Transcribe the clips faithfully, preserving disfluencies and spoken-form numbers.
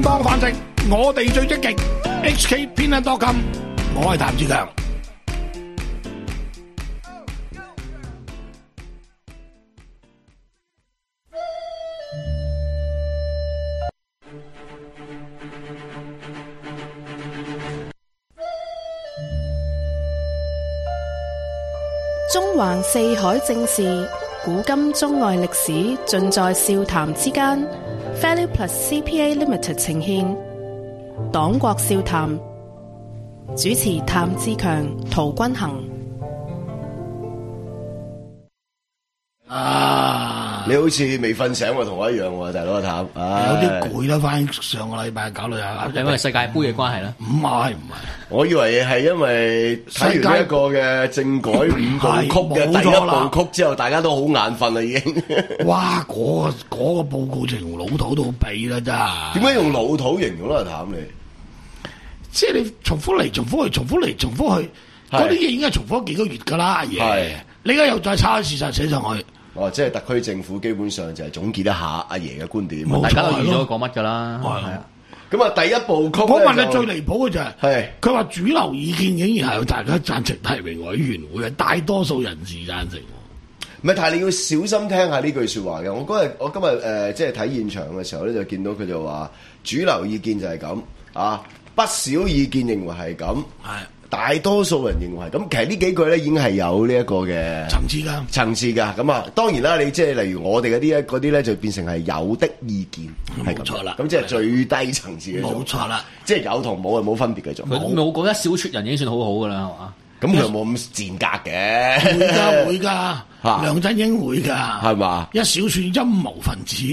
當飯食，我哋最積極。H K 偏袒多金，我係譚志強。 中環四海正事，古今中外歷史，盡在笑談之間。Value Plus C P A Limited 呈獻黨國笑談，主持譚志強、陶君行。 啊！ 你好似未瞓醒喎，同我一樣喎，大佬阿譚。 有啲攰啦，翻上個禮拜搞到下， 因為世界盃嘅關係啦。 唔係唔係， 我以為係因為睇完呢一個嘅政改五部曲嘅第一部曲之後，大家都好眼瞓啦已經。 哇！嗰、嗰個嗰、嗰個報告情老土到痹啦，真係。 點解用老土形容咧？阿譚你， 即係你重複嚟，重複去，重複嚟，重複去，嗰啲嘢已經係重複咗幾個月㗎啦，阿爺。係。你而家又再抄事實寫上去。哦， 即係特區政府基本上就係總結一下阿爺嘅觀點， 大家都預咗講乜㗎啦。係啊， 咁啊第一部曲我問你最離譜嘅就係、是， 係佢話主流意見竟然係有大家贊成提名委員會，係大多數人士贊成。 唔係，但係你要小心聽下呢句説話嘅。我嗰日我今日誒、呃、即係睇現場嘅時候咧，就見到佢就話主流意見就係咁啊，不少意見認為係咁。係。大多數人認為咁，其實呢幾句咧已經係有呢一個嘅層次㗎， 層次㗎。咁啊，當然啦，你即係例如我哋嗰啲咧，嗰啲咧就變成係有的意見，係冇錯啦。 咁即係最低層次嘅， 冇錯啦。 即係有同冇係冇分別嘅種。 佢冇講一小撮人已經算好好㗎啦，係嘛？ 咁佢又冇咁賤格嘅。 會㗎會㗎，梁振英會㗎， 係嘛？一小撮陰謀分子，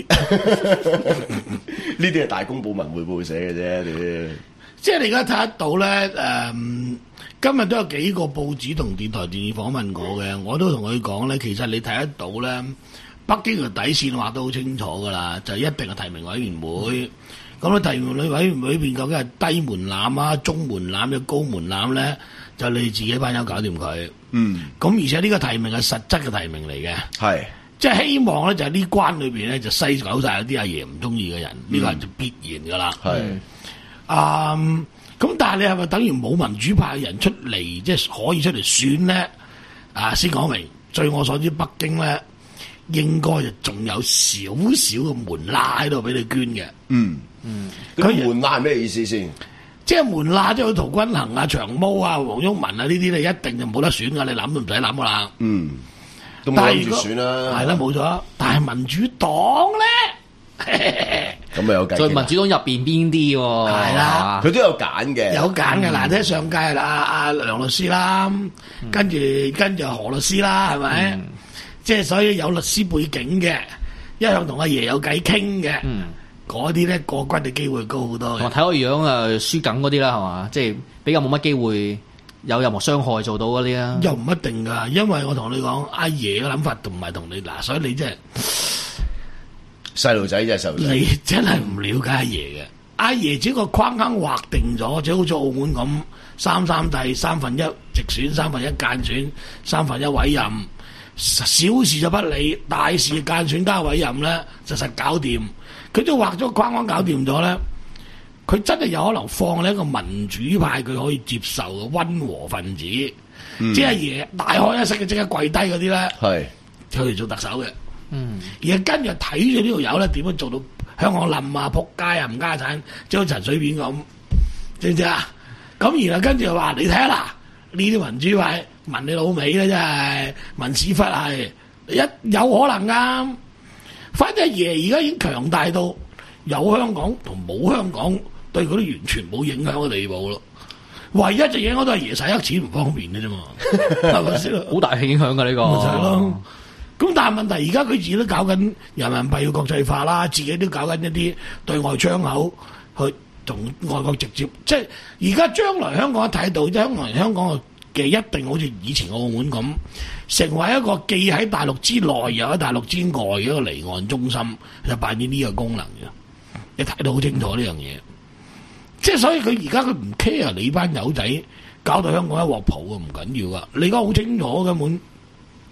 呢啲係大公報文匯報寫嘅啫，你。 即係你而家睇得到咧，誒、嗯，今日都有幾個報紙同電台電視訪問過嘅，我都同佢講咧，其實你睇得到咧，北京嘅底線畫得好清楚噶啦，就一定係提名委員會。咁咧提名委員會裏邊究竟係低門檻啊、中門檻定高門檻咧，就你自己班友搞掂佢。嗯。咁而且呢個提名係實質嘅提名嚟嘅。係。即係希望咧，就係呢關裏邊咧，就篩走晒有啲阿爺唔中意嘅人，呢、嗯、個係就必然噶啦。係。啊，咁、um, 但係你係咪等於冇民主派嘅人出嚟，即、就、係、是、可以出嚟選咧？啊，先講明，據我所知，北京咧應該就仲有少少嘅門檻喺度俾你捐嘅。嗯嗯， 咁門檻係咩意思先？ 即係門檻，即係陶君行啊、長毛啊、黃毓民啊呢啲咧，一定就冇得選噶，你諗都唔使諗噶啦。嗯， 都冇諗住選啦。 係啦，冇錯。但係民主黨咧。 咁咪有計？ 在民主黨入邊邊啲喎？係啦， 佢都有揀嘅， 有揀嘅。嗱、嗯，睇上屆啦，阿阿梁律師啦，嗯、跟住跟住何律師啦，係咪？嗯、即係所以有律師背景嘅，一向同阿爺有偈傾嘅，嗰啲咧過關嘅機會高好多。 睇個樣啊，輸梗嗰啲啦，係嘛？即係比較冇乜機會有任何傷害做到嗰啲啦。 又唔一定㗎，因為我同你講，阿爺嘅諗法同埋同你嗱，所以你真係。 細路仔真係細路仔， 你真係唔了解阿爺嘅。阿爺只個框框劃定咗，就好似澳門咁，三三制，三分一直選，三分一間選，三分一委任。小事就不理，大事間選加委任咧就實搞掂。佢都畫咗個框框搞掂咗咧，佢真係有可能放你一個民主派佢可以接受嘅溫和分子，嗯、即係阿爺大開一聲嘅即刻跪低嗰啲咧，係佢嚟做特首嘅。嗯，而係跟住睇住呢條友咧點樣做到香港冧啊、仆街啊、唔家產，即係陳水扁咁，知唔知啊？咁然後跟住又話你睇下啦，呢啲民主派聞你老味啦，真係聞屎忽係一有可能噶。反正阿爺而家已經強大到有香港同冇香港對佢都完全冇影響嘅地步咯。唯一隻影響都係爺使黑錢唔方便嘅啫嘛，係咪先？ 好大影響噶呢個。 咪就係咯。咁但係問題，而家佢自己都搞緊人民幣要國際化啦，自己都搞緊一啲對外窗口去同外國直接，即係而家將來香港一睇到，即係香港人香港嘅一定好似以前澳門咁，成為一個既喺大陸之內又喺大陸之外嘅一個離岸中心，就扮演呢個功能嘅。你睇到好清楚呢樣嘢，即係所以佢而家佢唔 care 你班友仔搞到香港一鑊泡啊，唔緊要噶，你而家好清楚根本。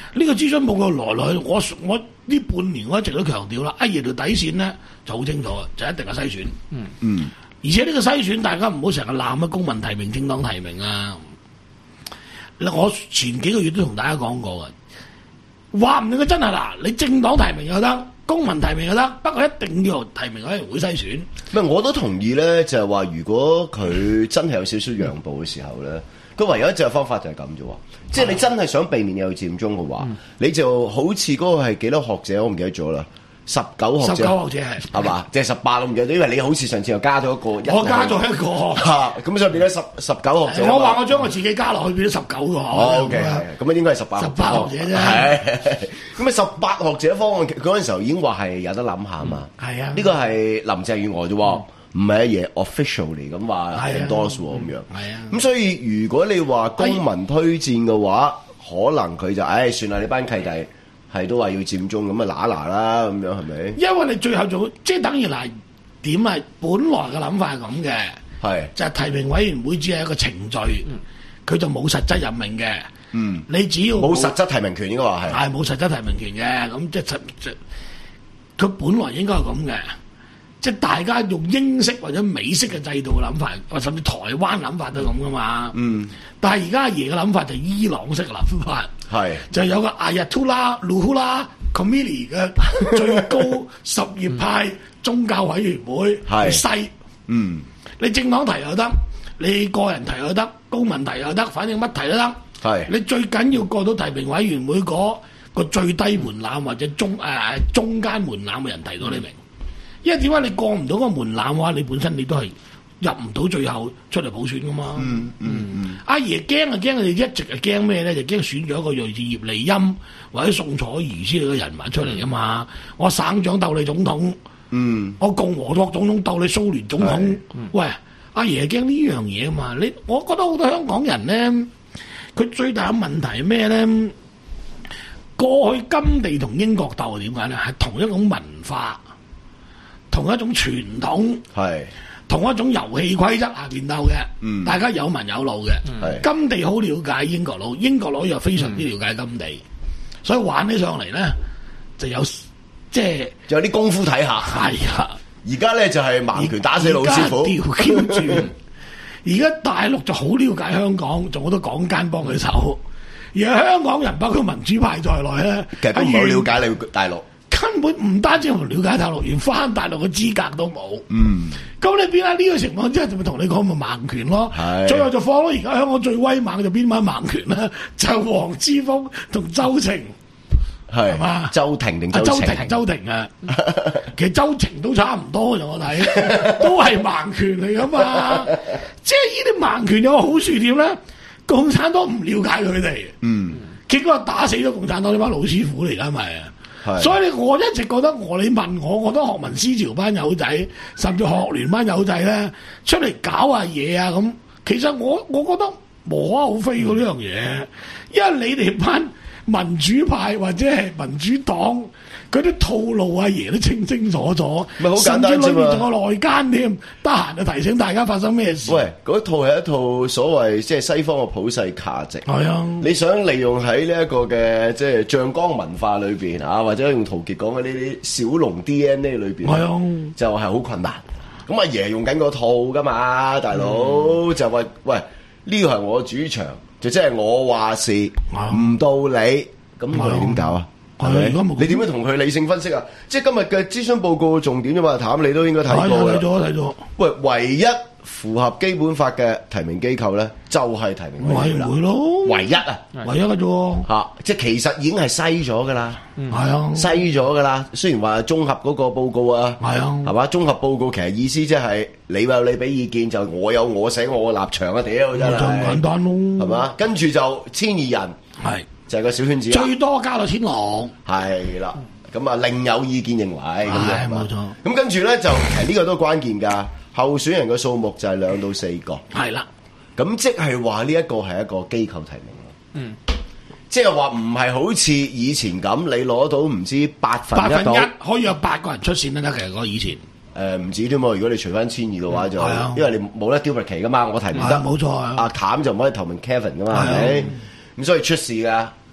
呢個諮詢報告來來，我我呢半年我一直都強調啦，阿爺條底線咧就好清楚嘅，就一定係篩選。嗯嗯，而且呢個篩選大家唔好成日鬧乜公民提名、政黨提名啊！我前幾個月都同大家講過嘅，話唔定佢真係嗱，你政黨提名又得，公民提名又得，不過一定要提名委員會篩選。 唔係，我都同意咧，就係話如果佢真係有少少讓步嘅時候咧。佢唯有一隻方法就係咁啫喎，即係你真係想避免有佔中嘅話，嗯、你就好似嗰個係幾多學者，我唔記得咗啦，十九學者， 十九學者係係嘛？即係十八我唔記得，因為你好似上次又加咗一個， 我加咗一個嚇，咁上邊咧十十九學者。 我話我將我自己加落去變咗十九個。 哦 OK，係，咁啊應該係十八。 十八學者啫。 係，咁啊十八學者方案嗰陣時候已經話係有得諗下嘛。係啊，呢個係林鄭月娥啫喎。唔係一嘢 officially 咁話 endorse 喎咁樣，係啊。咁所以如果你話公民推薦嘅話，可能佢就唉算啦，你班契弟係都話要佔中咁啊嗱嗱啦咁樣係咪？因為你最後做即係等於嗱點係本來嘅諗法係咁嘅，係就係提名委員會只係一個程序，佢就冇實質任命嘅。嗯，你只要冇實質提名權應該話係係冇實質提名權嘅，咁即係即佢本來應該係咁嘅。即係大家用英式或者美式嘅制度嘅諗法，或甚至台灣諗法都係咁噶嘛。嗯。但係而家阿爺嘅諗法就係伊朗式嘅諗法，係就係有個阿日圖拉魯呼拉 Khomeini 嘅最高什葉派宗教委員會去篩。嗯。你政黨提又得，你個人提又得，公民提又得，反正乜提都得。係。你最緊要過到提名委員會嗰個最低門檻或者中誒、呃、中間門檻嘅人提到你名。因為點解你過唔到嗰個門檻嘅話，你本身你都係入唔到最後出嚟普選噶嘛。嗯嗯嗯。阿爺驚啊驚，佢哋一直係驚咩咧？就驚選咗一個類似葉利欽或者宋楚瑜之類嘅人物出嚟啊嘛。我省長鬥你總統，嗯，我共和國總統鬥你蘇聯總統。嗯、喂，阿爺係驚呢樣嘢啊嘛。你我覺得好多香港人咧，佢最大嘅問題係咩咧？過去甘地同英國鬥係點解咧？係同一種文化。同一種傳統，係同一種遊戲規則下邊鬥嘅，嗯、大家有文有路嘅。嗯、甘地好了解英國佬，英國佬又非常之了解甘地，嗯、所以玩起上嚟咧就有即係有啲功夫睇下。係啊，而家咧就係盲拳打死老師傅，調 Q 轉。而家大陸就好了解香港，仲好多港奸幫佢手，而香港人包括民主派在內咧，其實都唔好了解你大陸。根本唔單止唔了解大陸，連翻大陸嘅資格都冇。嗯，咁你變喺呢個情況之下，就咪同你講咪盲拳咯。係，最後就放咯。而家香港最威猛就邊班盲拳咧？就係黃之鋒同周庭，係嘛吧？周庭定周庭？周庭，周庭啊！其實周庭都差唔多，我睇都係盲拳嚟噶嘛。即係呢啲盲拳有個好處點咧？共產黨唔了解佢哋。嗯，結果打死咗共產黨呢班老師傅嚟啦，咪啊！所以我一直覺得我你問我，我覺得學民思潮班友仔，甚至學聯班友仔咧，出嚟搞下嘢啊咁，其實我我覺得無可厚非嘅呢樣嘢，因為你哋班民主派或者係民主黨嗰啲套路阿爺都清清楚楚，咪好簡單啫嘛，甚至裏面仲有內奸添，得閒就提醒大家發生咩事。喂，嗰套係一套所謂即係西方嘅普世價值，係啊，你想利用喺呢一個嘅即係醬缸文化裏邊啊，或者用陶傑講嘅呢啲小農 D N A 裏邊，係啊，就係好困難。咁阿爺用緊個套噶嘛，大佬、嗯、就話喂，呢個係我主場，就即係我話事，唔、啊、到你，咁我哋點搞啊？係咪？你點樣同佢理性分析啊？即係今日嘅諮詢報告重點啫嘛，譚你都應該睇過啦。睇咗睇咗。喂，唯一符合基本法嘅提名機構咧，就係、是、提名委員會咯。唯一啊，唯一嘅啫。吓、啊，即係其實已經係篩咗噶啦。係、嗯、啊，篩咗噶啦。雖然話綜合嗰個報告啊，係啊，係嘛？綜合報告其實意思即係你有你俾意見，就我有我寫我嘅立場啊！屌真係。就咁簡單咯。係嘛？跟住就千二人。係。就係個小圈子，最多加到千郎，係啦，咁啊另有意見認為，咁樣冇錯。咁跟住咧就其實呢個都關鍵㗎，候選人嘅數目就係兩到四個，係啦。咁即係話呢一個係一個機構提名咯，嗯，即係話唔係好似以前咁，你攞到唔知八分一到，可以有八個人出線得，其實嗰以前誒唔止添喎。如果你除翻千二嘅話就，因為你冇得 duplicate 㗎嘛，我提名得，冇錯。阿譚就唔可以提名 Kevin 㗎嘛，係咪？咁所以出事㗎。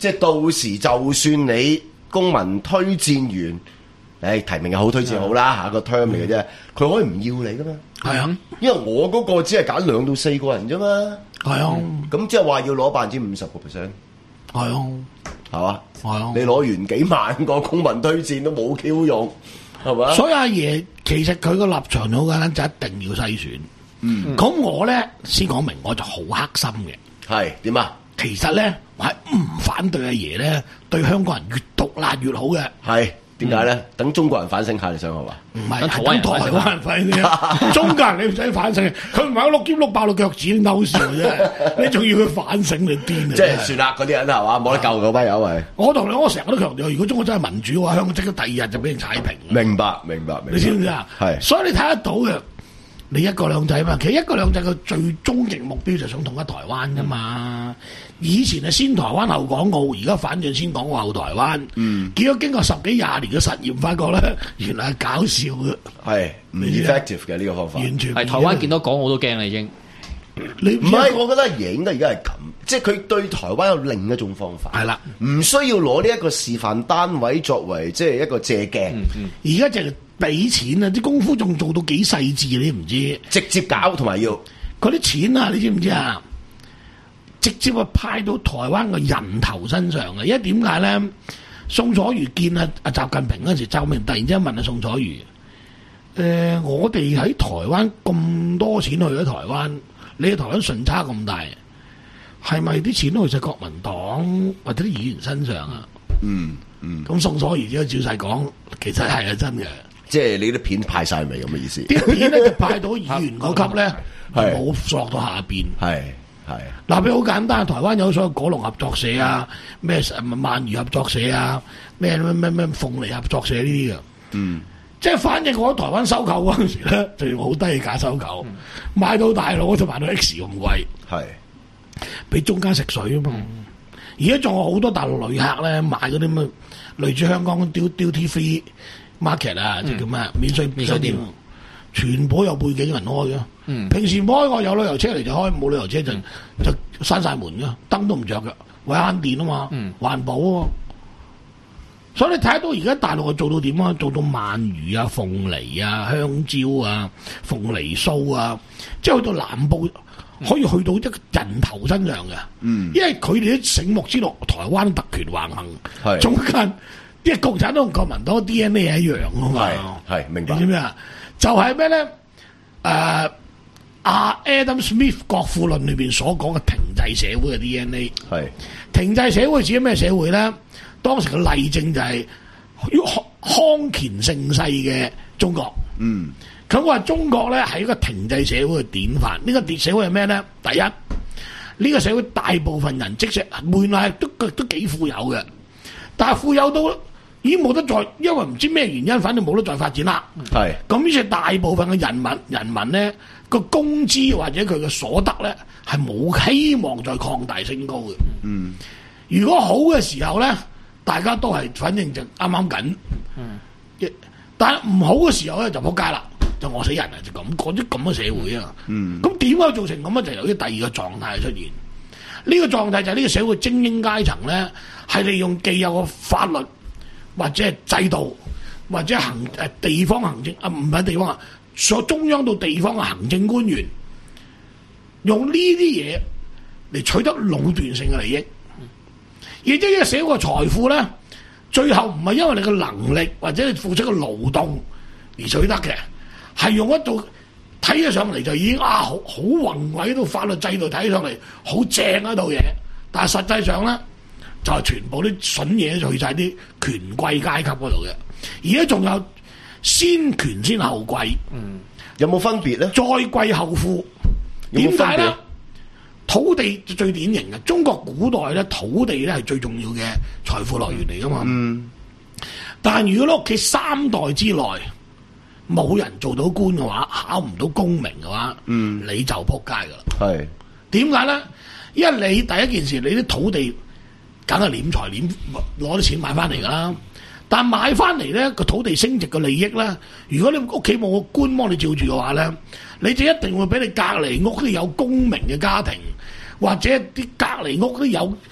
即係到時就算你公民推薦完。誒提名又好，推薦好啦，下個 term 嚟嘅啫，佢可以唔要你噶嘛？ 係啊， 因為我嗰個只係揀兩到四個人啫嘛。係啊， 咁即係話要攞百分之五十個 percent。 係啊， 係嘛？ 係啊， 你攞完幾萬個公民推薦都冇 Q 用，係嘛？ 所以阿爺其實佢個立場好簡單，就一定要篩選。嗯，咁我咧先講明，我就好黑心嘅。 係點啊？ 其實咧，我係唔反對阿爺咧，對香港人越獨立越好嘅。 係。點解咧？等中國人反省下，你想係嘛？ 唔係，等台灣人反省啊！中國人你唔使反省，佢唔係碌肩碌爆到腳趾勾笑啫，你仲要佢反省你癲啊！ 即係算啦，嗰啲人係嘛，冇得救嗰班友係。 我同你，我成日都強調，如果中國真係民主嘅話，香港即刻第二日就俾人踩平。 明白，明白，明白。 你知唔知啊？ 係。 所以你睇得到嘅，你一國兩制嘛，其實一國兩制嘅最終極目標就想統一台灣㗎嘛。以前係先台灣後港澳，而家反正先港澳後台灣。嗯，結果經過十幾廿年嘅實驗，發覺咧原來係搞笑嘅， 係唔 effective 嘅呢個方法。 完全係台灣見到港澳都驚啦，已經。 你唔係，我覺得贏應該而家係咁，即係佢對台灣有另一種方法。係啦，唔需要攞呢一個示範單位作為即係一個借鏡。 而家就係俾錢啊！啲功夫仲做到幾細緻，你唔知？ 直接搞同埋要嗰啲錢啊！你知唔知啊？直接啊派到台灣個人頭身上嘅，因為點解咧？宋楚瑜見啊阿習近平嗰陣時，習近平突然之間問阿宋楚瑜：誒、呃，我哋喺台灣咁多錢去咗台灣，你喺台灣順差咁大，係咪啲錢都去晒國民黨或者啲議員身上啊？ 嗯嗯。 咁宋楚瑜只係照實講，其實係啊真嘅。 即係你啲片派晒未咁嘅意思？ 啲片咧就派到議員嗰級咧，冇落到下邊。係。係嗱，譬如好簡單，台灣有所謂果農合作社啊，咩鰻魚合作社啊，咩咩咩咩鳳梨合作社呢啲嘅，嗯，即係反正我喺台灣收購嗰陣時咧，就用好低嘅價收購，嗯、賣到大陸就賣到 X 咁貴，係俾中間食水啊嘛。而家仲有好多大陸旅客咧買嗰啲咩類似香港 duty free market 啊，嗯、即係叫咩免稅免稅店。全部有背景人開嘅，嗯、平時唔開我有旅遊車嚟就開，冇旅遊車就、嗯、就閂晒門嘅，燈都唔着嘅，為慳電啊嘛，嗯、環保啊嘛。所以你睇到而家大陸係做到點啊？做到鰻魚啊、鳳梨啊、香蕉啊、鳳梨酥啊，即係去到南部可以去到一個人頭身上嘅，嗯、因為佢哋都醒目知道台灣特權橫行，是中間啲共產黨同國民黨 D N A 係一樣啊嘛， 係明白？ 你知咩啊？就係咩咧？誒、呃，阿 Adam Smith 國富論裏邊所講嘅停滯社會嘅 D N A， 係停滯社會指咩社會咧？當時嘅例證就係康乾盛世嘅中國。嗯，咁我話中國咧係一個停滯社會嘅典範。呢、這個社會係咩咧？第一，呢、這個社會大部分人即使原來都都幾富有嘅，但係富有到已經冇得再，因為唔知咩原因，反正冇得再發展啦。係咁，於是大部分嘅人民人民咧個工資或者佢嘅所得咧係冇希望再擴大升高嘅。嗯，如果好嘅時候咧，大家都係反正就啱啱緊。嗯，但係唔好嘅時候咧就仆街啦，就餓死人啊！就咁講啲咁嘅社會啊。嗯，咁點解造成咁啊？就由於第二個狀態出現。呢、這個狀態就係呢個社會精英階層咧係利用既有嘅法律。或者係制度，或者行誒地方行政啊，唔係地方啊，所中央到地方嘅行政官員，用呢啲嘢嚟取得壟斷性嘅利益，而即係社會嘅財富咧，最後唔係因為你嘅能力或者你付出嘅勞動而取得嘅，係用一度睇起上嚟就已經啊好好宏偉到法律制度睇起上嚟好正一度嘢，但係實際上咧。就係全部啲筍嘢去晒啲權貴階級嗰度嘅，而家仲有先權先後貴，嗯，有冇分別咧？再貴後富，點解咧？土地最典型嘅，中國古代咧土地咧係最重要嘅財富來源嚟噶嘛。嗯，但係如果你屋企三代之內冇人做到官嘅話，考唔到功名嘅話，嗯，你就仆街噶啦。係點解咧？因為你第一件事，你啲土地。梗係斂財斂攞啲錢買翻嚟噶啦，但買翻嚟咧個土地升值嘅利益咧，如果你屋企冇個官幫你照住嘅話咧，你就一定會俾你隔離屋啲有功名嘅家庭，或者啲隔離屋啲有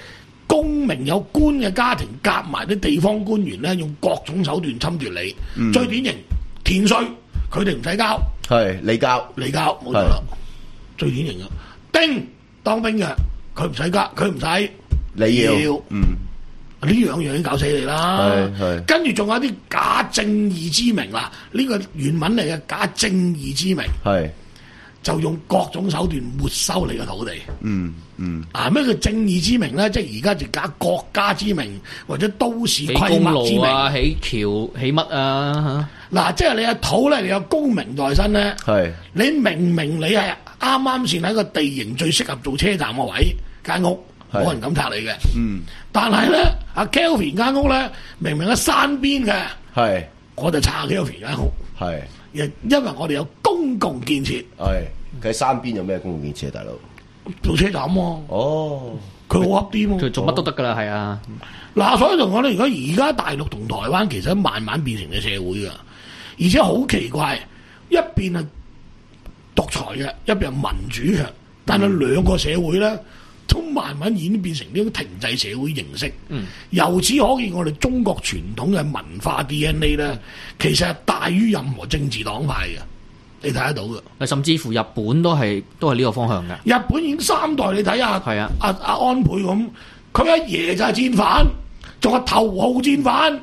功名有官嘅家庭夾埋啲地方官員咧，用各種手段侵奪你。 嗯、 最典型田稅，佢哋唔使交， 係你交， 你交冇錯啦。最典型嘅丁當兵嘅，佢唔使交，佢唔使你要， 要嗯。 呢樣樣已經搞死你啦，跟住仲有啲假正義之名啦，呢、這個原文嚟嘅假正義之名， 係就用各種手段沒收你嘅土地。 嗯嗯， 啊咩叫正義之名咧？即係而家就假國家之名或者都市規起公劃之名路啊，起橋起乜啊？ 嗱、啊，即係你嘅土咧，你有功名在身咧， 係你明明你係啱啱先喺個地形最適合做車站嘅位間屋。冇人敢拆你嘅， 嗯， 但係咧，阿 Kelvin 間屋咧，明明喺山邊嘅， 係， 我就拆 Kelvin 間屋， 係， 因因為我哋有公共建設， 係，佢喺山邊有咩公共建設啊，大佬？ 做車站喎， 哦， 佢好噏啲喎， 佢做乜都得噶啦，係啊， 嗱，所以同我哋而家而家大陸同台灣其實慢慢變成嘅社會噶，而且好奇怪，一邊係獨裁嘅，一邊係民主嘅，但係兩個社會咧。都慢慢演變成呢種停滯社會形式。嗯，由此可見，我哋中國傳統嘅文化 D N A 咧，嗯、其實係大於任何政治黨派嘅，你睇得到嘅。 甚至乎日本都係都係呢個方向嘅。 日本已經三代，你睇下， 係啊， 阿阿安倍咁，佢阿爺就係戰犯，仲係頭號戰犯。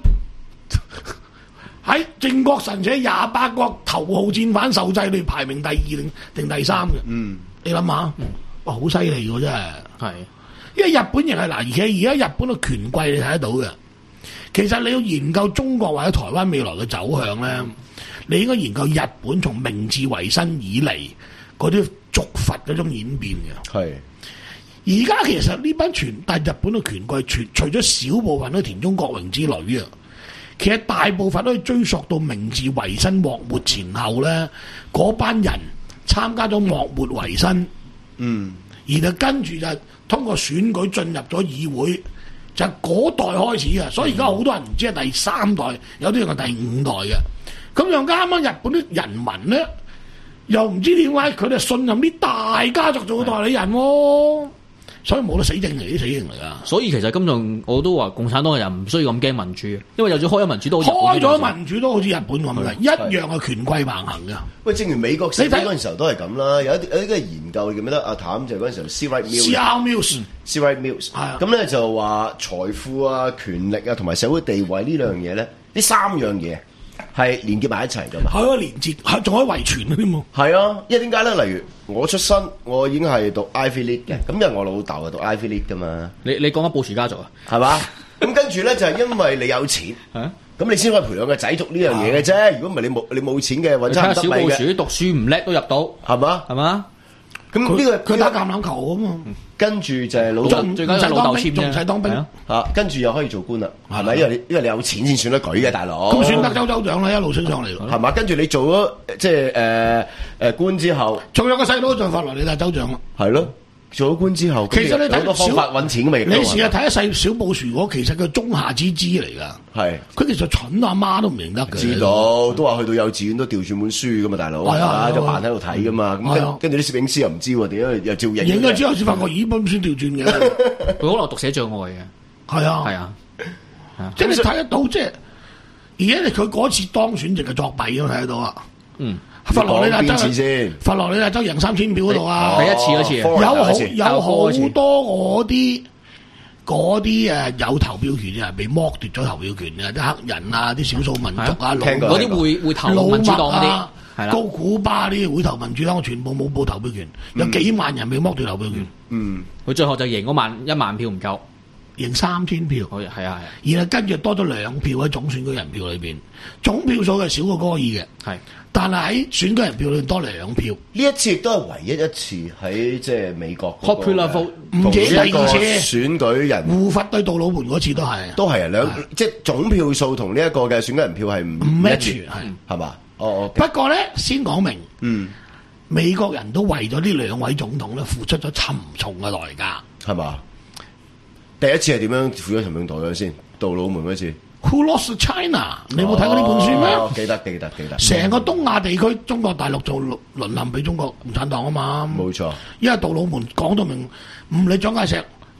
喺靖國神社廿八個頭號戰犯受制裏排名第二定定第三嘅。嗯，你諗下。嗯哇，好犀利喎！真係，係，因為日本人係嗱，而且而家日本嘅權貴你睇得到嘅。其實你要研究中國或者台灣未來嘅走向咧，你應該研究日本從明治維新以嚟嗰啲族閥嗰種演變嘅。係，而家其實呢班全但日本嘅權貴，除除咗少部分都田中角榮之類啊，其實大部分都係追溯到明治維新幕末前後咧，嗰班人參加咗幕末維新。嗯，然後跟住就通過選舉進入咗議會，就嗰代開始嘅，所以而家好多人唔知係第三代，有啲人係第五代嘅。咁又啱啱日本啲人民咧，又唔知點解佢哋信任啲大家族做代理人喎，所以冇得死證嚟，啲死刑嚟噶。 所以其實今日我都話共產黨嘅人唔需要咁驚民主，因為就算開咗民主都好開咗民主都好似日本咁嘅，一樣係權貴橫行嘅。 喂，正如美國死嗰陣時候都係咁啦，有一啲有啲嘅研究記唔記得？阿譚就嗰陣時候 C. Wright Mills，C. Mills，C. Wright Mills，係啊。咁咧就話財富啊、權力啊同埋社會地位呢兩樣嘢咧，呢三樣嘢係連結埋一齊㗎嘛。係啊， 連結係仲可以遺傳嘅添喎。 係啊，因為點解咧？例如我出身，我已經係讀 Ivy League 嘅，咁因為我老豆係讀 Ivy League 㗎嘛。 你你講緊布殊家族啊？ 係嘛？咁跟住咧就係因為你有錢。咁你先可以培養個仔讀呢樣嘢嘅啫。如果唔係你冇你冇錢嘅，揾差唔得米嘅。小布殊讀書唔叻都入到，係嘛？係嘛？咁呢個佢打橄欖球啊嘛。 跟住就係老豆， 最緊係老豆簽仲唔使當兵啊？跟住又可以做官啦，係咪？因為你因為你有錢先選得舉嘅，大佬。咁選德州州長啦，一路升上嚟， 係嘛？跟住你做咗即係誒誒官之後， 仲有個細佬做佛羅里達州長啦。 係咯。做咗官之後， 其實你睇好多方法揾錢嘅咪， 你試下睇一細小布殊嗰，其實佢中下之資嚟噶。係，佢其實蠢阿媽都唔認得嘅。 知道，都話去到幼稚園都調轉本書噶嘛，大佬。係啊，就扮喺度睇噶嘛。咁跟住啲攝影師又唔知喎，點解又照影？影咗之後先發覺，咦，本書調轉嘅。 佢可能讀寫障礙嘅。 係啊， 係啊， 即係你睇得到，即係而家佢嗰次當選淨係作弊都睇得到啊。嗯。佛羅里達州先，佛羅里達州贏三千票嗰度啊！ 第一次嗰次， 有好有好多嗰啲嗰啲誒有投票權嘅人被剝奪咗投票權嘅，啲黑人啊、啲少數民族啊、 嗰啲會會投民主黨嗰啲， 高古巴啲會投民主黨，全部冇報投票權，有幾萬人被剝奪投票權。 嗯， 佢最後就贏嗰萬一萬票唔夠， 贏三千票。 係啊係啊， 然後跟住多咗兩票喺總選舉人票裏邊，總票數係少過戈爾嘅。係。但係喺選舉人票裏多兩票， 呢一次亦都係唯一一次喺即係美國 popular vote 唔止第二次選舉人胡佛對杜魯門嗰次都係， 都係啊兩即係總票數同呢一個嘅選舉人票係唔唔 match 係係嘛？哦， 不過咧先講明，嗯，美國人都為咗呢兩位總統咧付出咗沉重嘅代價， 係嘛？第一次係點樣付咗沉重代價先？杜魯門嗰次。 Who Lost China？你有冇睇過呢本書咩？ 哦，記得記得記得。 成個東亞地區，中國大陸就淪淪陷俾中國共產黨啊嘛。 冇錯。 因為杜魯門講到明，唔理蔣介石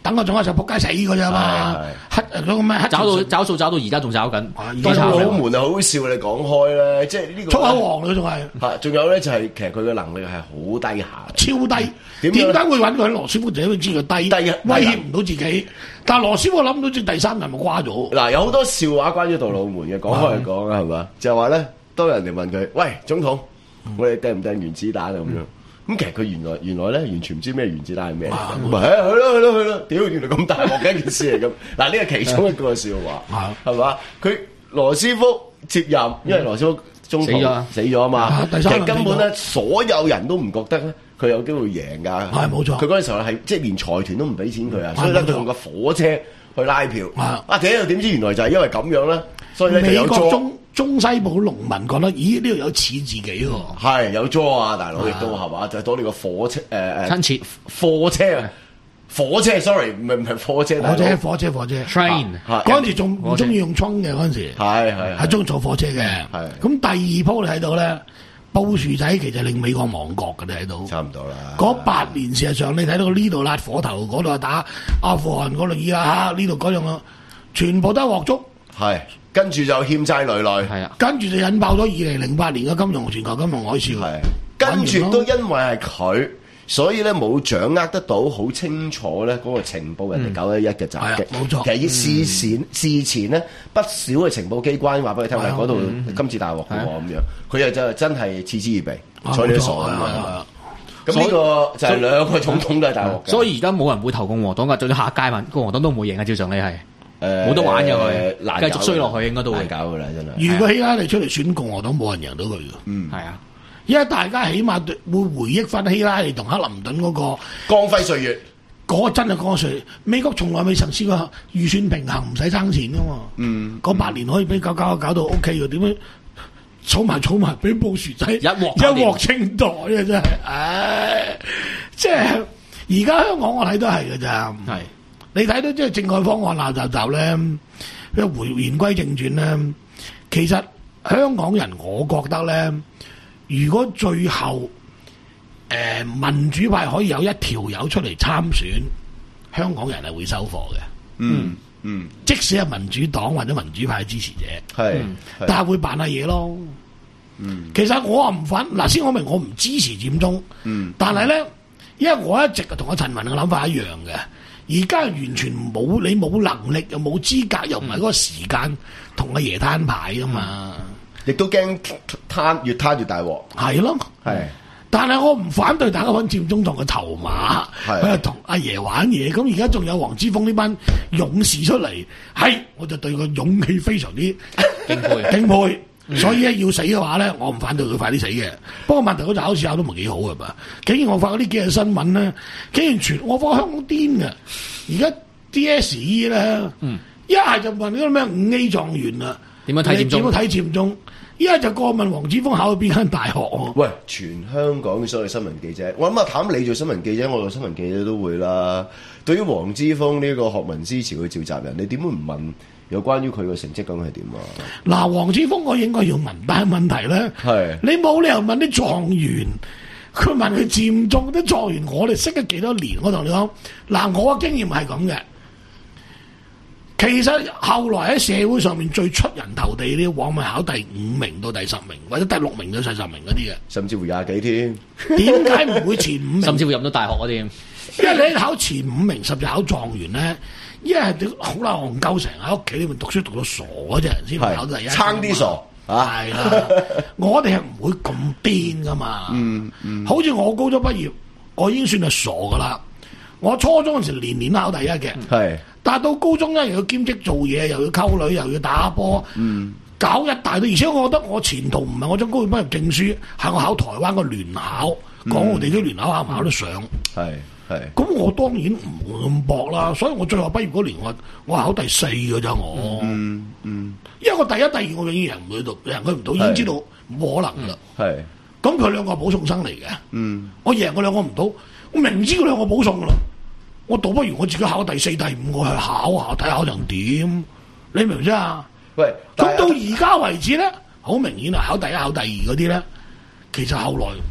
等我中一就仆街死嗰啫嘛，黑嗰個咩黑找到找數找到而家仲找緊， 杜魯門啊好笑，你講開咧，即係呢個粗口王佢仲係嚇，仲有咧就係其實佢嘅能力係好低下， 超低。點點解會揾佢？羅斯福就因為知佢低， 低威脅唔到自己。但係羅斯福諗到只第三人咪瓜咗。 嗱，有好多笑話關於杜魯門嘅，講開嚟講啊，係嘛？就係話咧，當人哋問佢：喂，總統，我哋掟唔掟原子彈啊？咁樣。咁其實佢原來原來咧完全唔知咩原子彈係咩嚟嘅，咁啊係咯係咯係咯，屌原來咁大鑊嘅一件事嚟咁。嗱呢個其中一個笑話，係嘛？佢羅斯福接任，因為羅斯福中途死咗啊嘛，其實根本咧所有人都唔覺得咧佢有機會贏㗎。係冇錯，佢嗰陣時候係即係連財團都唔俾錢佢啊，所以咧佢用個火車去拉票。啊點又點知原來就係因為咁樣咧，所以咧就有咗。中西部農民覺得，咦呢度有似自己喎，係有 draw 啊，大佬亦都係嘛，就係多呢個火車誒誒親切貨車啊，火車 sorry 唔係唔係火車， 火車火車火車 train 嗰陣時仲唔中意用衝嘅嗰陣時， 係係係中意坐火車嘅，係咁第二鋪你睇到咧，布殊仔其實令美國亡國嘅你睇到， 差唔多啦。 嗰八年事實上你睇到呢度焫火頭，嗰度打阿富汗，嗰度伊拉克，呢度嗰樣啊，全部都係鑊粥，係。跟住就欠債累累，係啊，跟住就引爆咗二零零八年嘅金融全球金融海嘯，係，跟住都因為係佢，所以咧冇掌握得到好清楚咧嗰個情報人哋九一一嘅襲擊，冇錯。其實要事前事前咧不少嘅情報機關話俾佢聽，係嗰度今次大鑊嘅喎咁樣，佢又就真係嗤之以鼻，睬你都傻咁樣。咁呢個就係兩個總統都係大鑊嘅， 所以而家冇人會投共和黨㗎，就算下屆民共和黨都唔會贏啊，照常你係。誒冇得玩嘅佢，繼續衰落去應該都會搞噶啦，真係。 如果希拉里出嚟選共和黨，冇人贏到佢嘅。 嗯， 係啊， 因為大家起碼會回憶翻希拉里同克林頓嗰個光輝歲月， 嗰個真係光輝歲月。美國從來未曾試過預算平衡唔使爭錢噶嘛。嗯，嗰八年可以俾搞搞搞到 O K 嘅，點樣儲埋儲埋俾布殊仔一鑊一鑊清袋啊！真係，唉，即係而家香港我睇都係嘅咋。係。你睇到即係政改方案鬧雜雜咧，因為回言歸正傳咧，其實香港人我覺得咧，如果最後誒、呃、民主派可以有一條友出嚟參選，香港人係會收貨嘅。嗯嗯，即使係民主黨或者民主派支持者，係、嗯，但係會扮下嘢咯。嗯，其實我啊唔反嗱，先我明我唔支持佔中。嗯，但係咧，因為我一直同阿陳文嘅諗法一樣嘅。而家完全冇你冇能力又冇資格又唔係嗰個時間同阿爺攤牌噶嘛， 亦都驚攤越攤越大鑊。係咯，係。但係我唔反對大家揾佔中當個籌碼，係同阿爺玩嘢。咁而家仲有黃之鋒呢班勇士出嚟，係我就對個勇氣非常之敬佩敬佩。所以咧要死嘅話咧，我唔反對佢快啲死嘅。不過問題嗰陣考試考都唔係幾好㗎嘛。竟然我發覺呢幾日新聞咧，竟然全我發覺香港癲嘅。而家 D S E 咧，一係就問嗰個咩五 A 狀元啊，點樣睇佔中？點樣睇佔中？一係就過問黃之鋒考去邊間大學喎？ 喂，全香港嘅所有新聞記者，我諗阿譚你做新聞記者，我做新聞記者都會啦。對於黃之鋒呢個學民思潮嘅召集人，你點會唔問？有關於佢個成績究竟係點啊？ 嗱，黃之鋒我應該要問，但係問題咧，係你冇理由問啲狀元，佢問佢佔中啲狀元，我哋識咗幾多年？我同你講，嗱，我嘅經驗係咁嘅。其實後來喺社會上面最出人頭地啲，往往考第五名到第十名，或者第六名到四十名嗰啲嘅， 甚至乎廿幾添。 點解唔會前五名？ 甚至乎入到大學嗰啲？ 因為你考前五名，甚至考狀元咧。一係好啦，戇鳩成喺屋企裏面讀書讀到傻嗰隻人先考到第一， 撐啲傻啊！ 係啦，我哋係唔會咁癲噶嘛。嗯嗯，好似我高中畢業，我已經算係傻噶啦。我初中嗰時年年考第一嘅，係，但係到高中咧又要兼職做嘢，又要溝女，又要打波，嗯，搞一大堆。而且我覺得我前途唔係我張高中畢業證書，係我考台灣個聯考，港澳地區聯考考唔考得上？係。係，咁我當然唔會咁搏啦，所以我最後畢業嗰年我我考第四嘅咋我，嗯嗯，因為我第一、第二我永遠贏唔到，贏佢唔到，已經知道冇可能啦。係，咁佢兩個係保送生嚟嘅，嗯，我贏佢兩個唔到，我明知佢兩個保送噶啦，我倒不如我自己考第四、第五，我去考下睇下能點，你明唔明啊？喂，咁到而家為止咧，好明顯啊，考第一、考第二嗰啲咧，其實後來。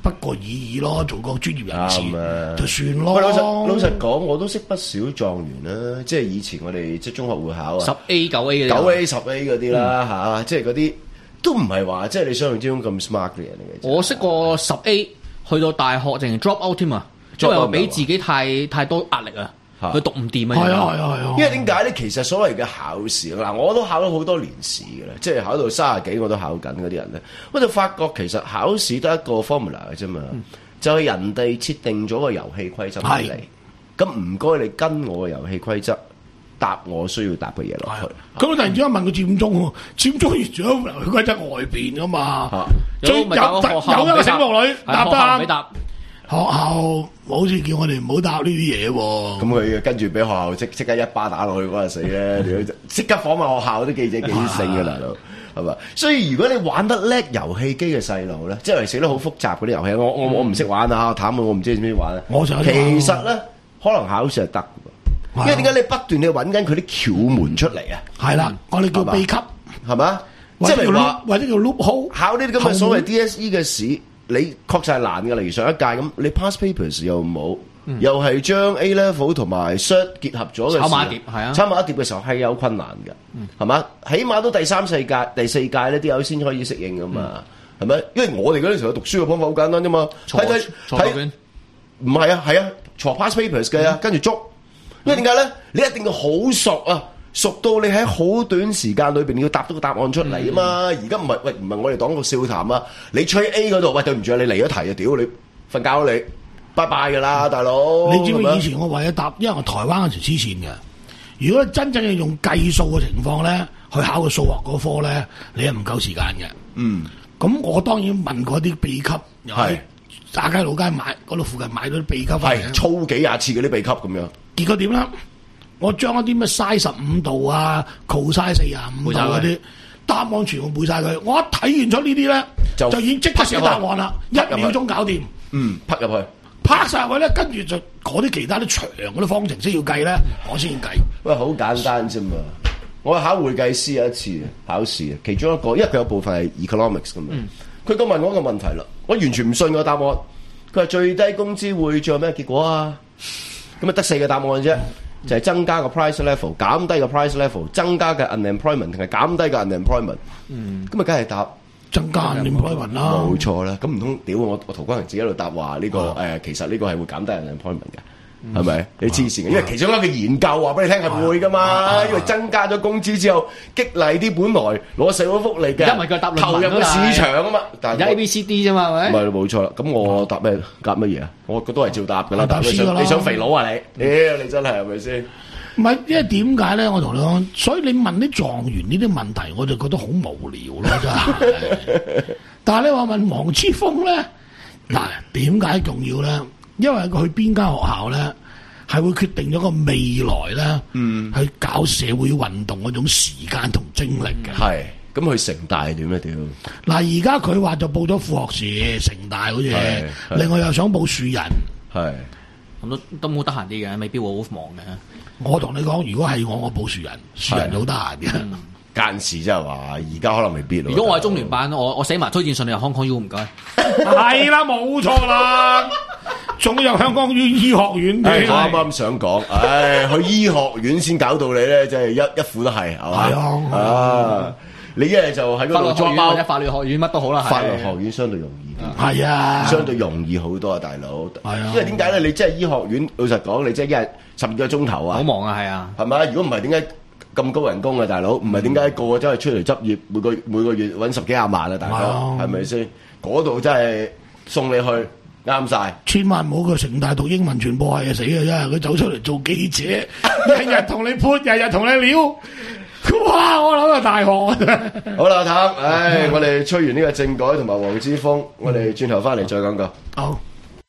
不過爾爾咯，做個專業人士啊就算咯。 喂，老實老實講，我都識不少狀元啦，即係以前我哋即係中學會考啊， 十 A 九 A 嘅九 A 十 A 嗰啲啦嚇，即係嗰啲都唔係話即係你想象之中咁 smart 嘅人嚟嘅。 我識過十 A 去到大學淨係 drop out 添啊，因為俾自己太太多壓力啊。佢讀唔掂啊！ 係啊係啊係啊！ 因為點解咧？其實所謂嘅考試嗱，我都考咗好多年試嘅啦，即係考到三十幾我都考緊嗰啲人咧，我就發覺其實考試得一個 formula 嘅啫嘛，嗯、就係人哋設定咗個遊戲規則俾你，咁唔該你跟我嘅遊戲規則答我需要答嘅嘢落去。 咁我突然之間問佢佔中喎，佔中完咗遊戲規則外邊噶嘛？最有有一個醒目女答答。學校好似叫我哋唔好答呢啲嘢喎， 咁佢跟住俾學校即即刻一巴打落去嗰陣死咧，即刻訪問學校啲記者幾醒嘅大佬，係嘛？所以如果你玩得叻遊戲機嘅細路咧，即係寫得好複雜嗰啲遊戲，我我我唔識玩啊，淡我唔知點樣玩咧。 我想其實咧，可能考試係得嘅，因為點解你不斷去揾緊佢啲竅門出嚟啊？ 係啦，我哋叫秘笈，係嘛？ 即係話或者叫 loop hole， 考呢啲咁嘅所謂 D S E 嘅試。你確實係難嘅，例如上一屆咁，你 pass papers 又冇，嗯、又係將 A level 同埋 cert 結合咗嘅時候， 炒馬碟係啊， 炒馬碟嘅時候係有困難嘅，係嘛、嗯？起碼都第三四屆、第四屆呢啲友先可以適應噶嘛，係咪、嗯？因為我哋嗰陣時候讀書嘅方法好簡單啫嘛，睇睇睇，唔係啊，係啊，錯 pass papers 嘅啊，跟住捉，因為點解咧？你一定要好熟啊！熟到你喺好短時間裏邊你要答到個答案出嚟啊嘛！而家唔係喂，唔係我哋當個笑談啊！你吹 A 嗰度，喂，對唔住啊，你離咗題啊！屌你，瞓覺啊你，拜拜噶啦，大佬！ 你知唔知以前我為咗答，因為我台灣嗰時黐線嘅。如果真正要用計數嘅情況咧，去考個數學嗰科咧，你係唔夠時間嘅。嗯。咁我當然問嗰啲秘笈，又係打街老街買嗰度附近買到啲秘笈翻嚟， 係操幾廿次嗰啲秘笈咁樣。 結果點啦？我將一啲咩 sin 十五度啊 cos 四十五度嗰啲答案全部背晒佢，我一睇完咗呢啲咧，就，就已經即刻寫答案啦，一秒鐘搞掂。嗯，拍入去，拍晒入去咧，跟住就嗰啲其他啲長嗰啲方程式要計咧，我先計。 喂，好簡單啫嘛！我考會計師有一次考試，其中一個，因為佢有部分係 economics 咁嘛，佢咁、嗯、問我一個問題啦，我完全唔信個答案。佢話最低工資會最後咩結果啊？咁啊得四個答案啫。就係增加個 price level， 減低個 price level， 增加嘅 unemployment 定係減低嘅 unemployment。嗯，咁啊，梗係答增加 unemployment 啦。 冇錯啦，咁唔通屌我我陶君行自己喺度答話呢、呢個誒、啊呃，其實呢個係會減低 unemployment 嘅。係咪？你黐線嘅，因為其中一個研究話俾你聽係會噶嘛，因為增加咗工資之後，激勵啲本來攞社會福利嘅， 因為佢答投入個市場啊嘛。但係 A B C D 啫嘛，係咪？ 唔係冇錯啦。咁我答咩？答乜嘢啊？我都係照答噶啦。答你想你想肥佬啊你？屌你真係係咪先？ 唔係，因為點解咧？我同你講，所以你問啲狀元呢啲問題，我就覺得好無聊咯，真係。但係你話問黃之鋒咧，嗱，點解重要咧？因為佢去邊間學校咧，係會決定咗個未來咧，嗯，去搞社會運動嗰種時間同精力嘅。係、 嗯，咁去城大點咧？屌！ 嗱，而家佢話就報咗副學士，城大好似，另外又想報樹人，係， 咁都都冇得閒啲嘅，未必會好忙嘅。 我同你講，如果係我，我報樹人，樹人好得閒嘅。 間時即係話，而家可能未必咯。 如果我係中聯辦，我我寫埋推薦信你入香港 U 唔該。 係啦，冇錯啦。仲有香港醫醫學院， 啱啱想講，唉，去醫學院先搞到你咧，真係一一副都係，係嘛？係啊，啊，你一係就喺嗰度裝包， 或者法律學院乜都好啦。 法律學院相對容易啲， 係啊， 相對容易好多啊，大佬。 係啊， 因為點解咧？你真係醫學院，老實講，你真係一日十二個鐘頭啊， 好忙啊，係啊， 係咪？如果唔係，點解咁高人工啊，大佬？唔係點解個個真係出嚟執業，每個每個月揾十幾廿萬啊，大佬，係咪先？嗰度真係送你去。啱晒， 千萬唔好佢城大讀英文傳播系啊死啊！真係佢走出嚟做記者，日日同你潑，日日同你撩，哇！我諗係大學啊！ 好啦，譚，唉，我哋吹完呢個政改同埋黃之鋒，我哋轉頭翻嚟再講個。 好，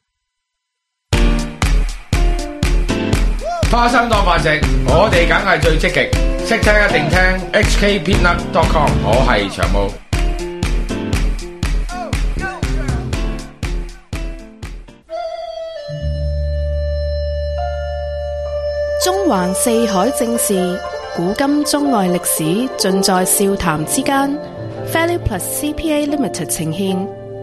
花生當飯食，我哋梗係最積極，識聽一定聽 H K peanut dot com， 我係長毛。 中環四海正事，古今中外歷史，盡在笑談之間。Value Plus C P A Limited 呈獻。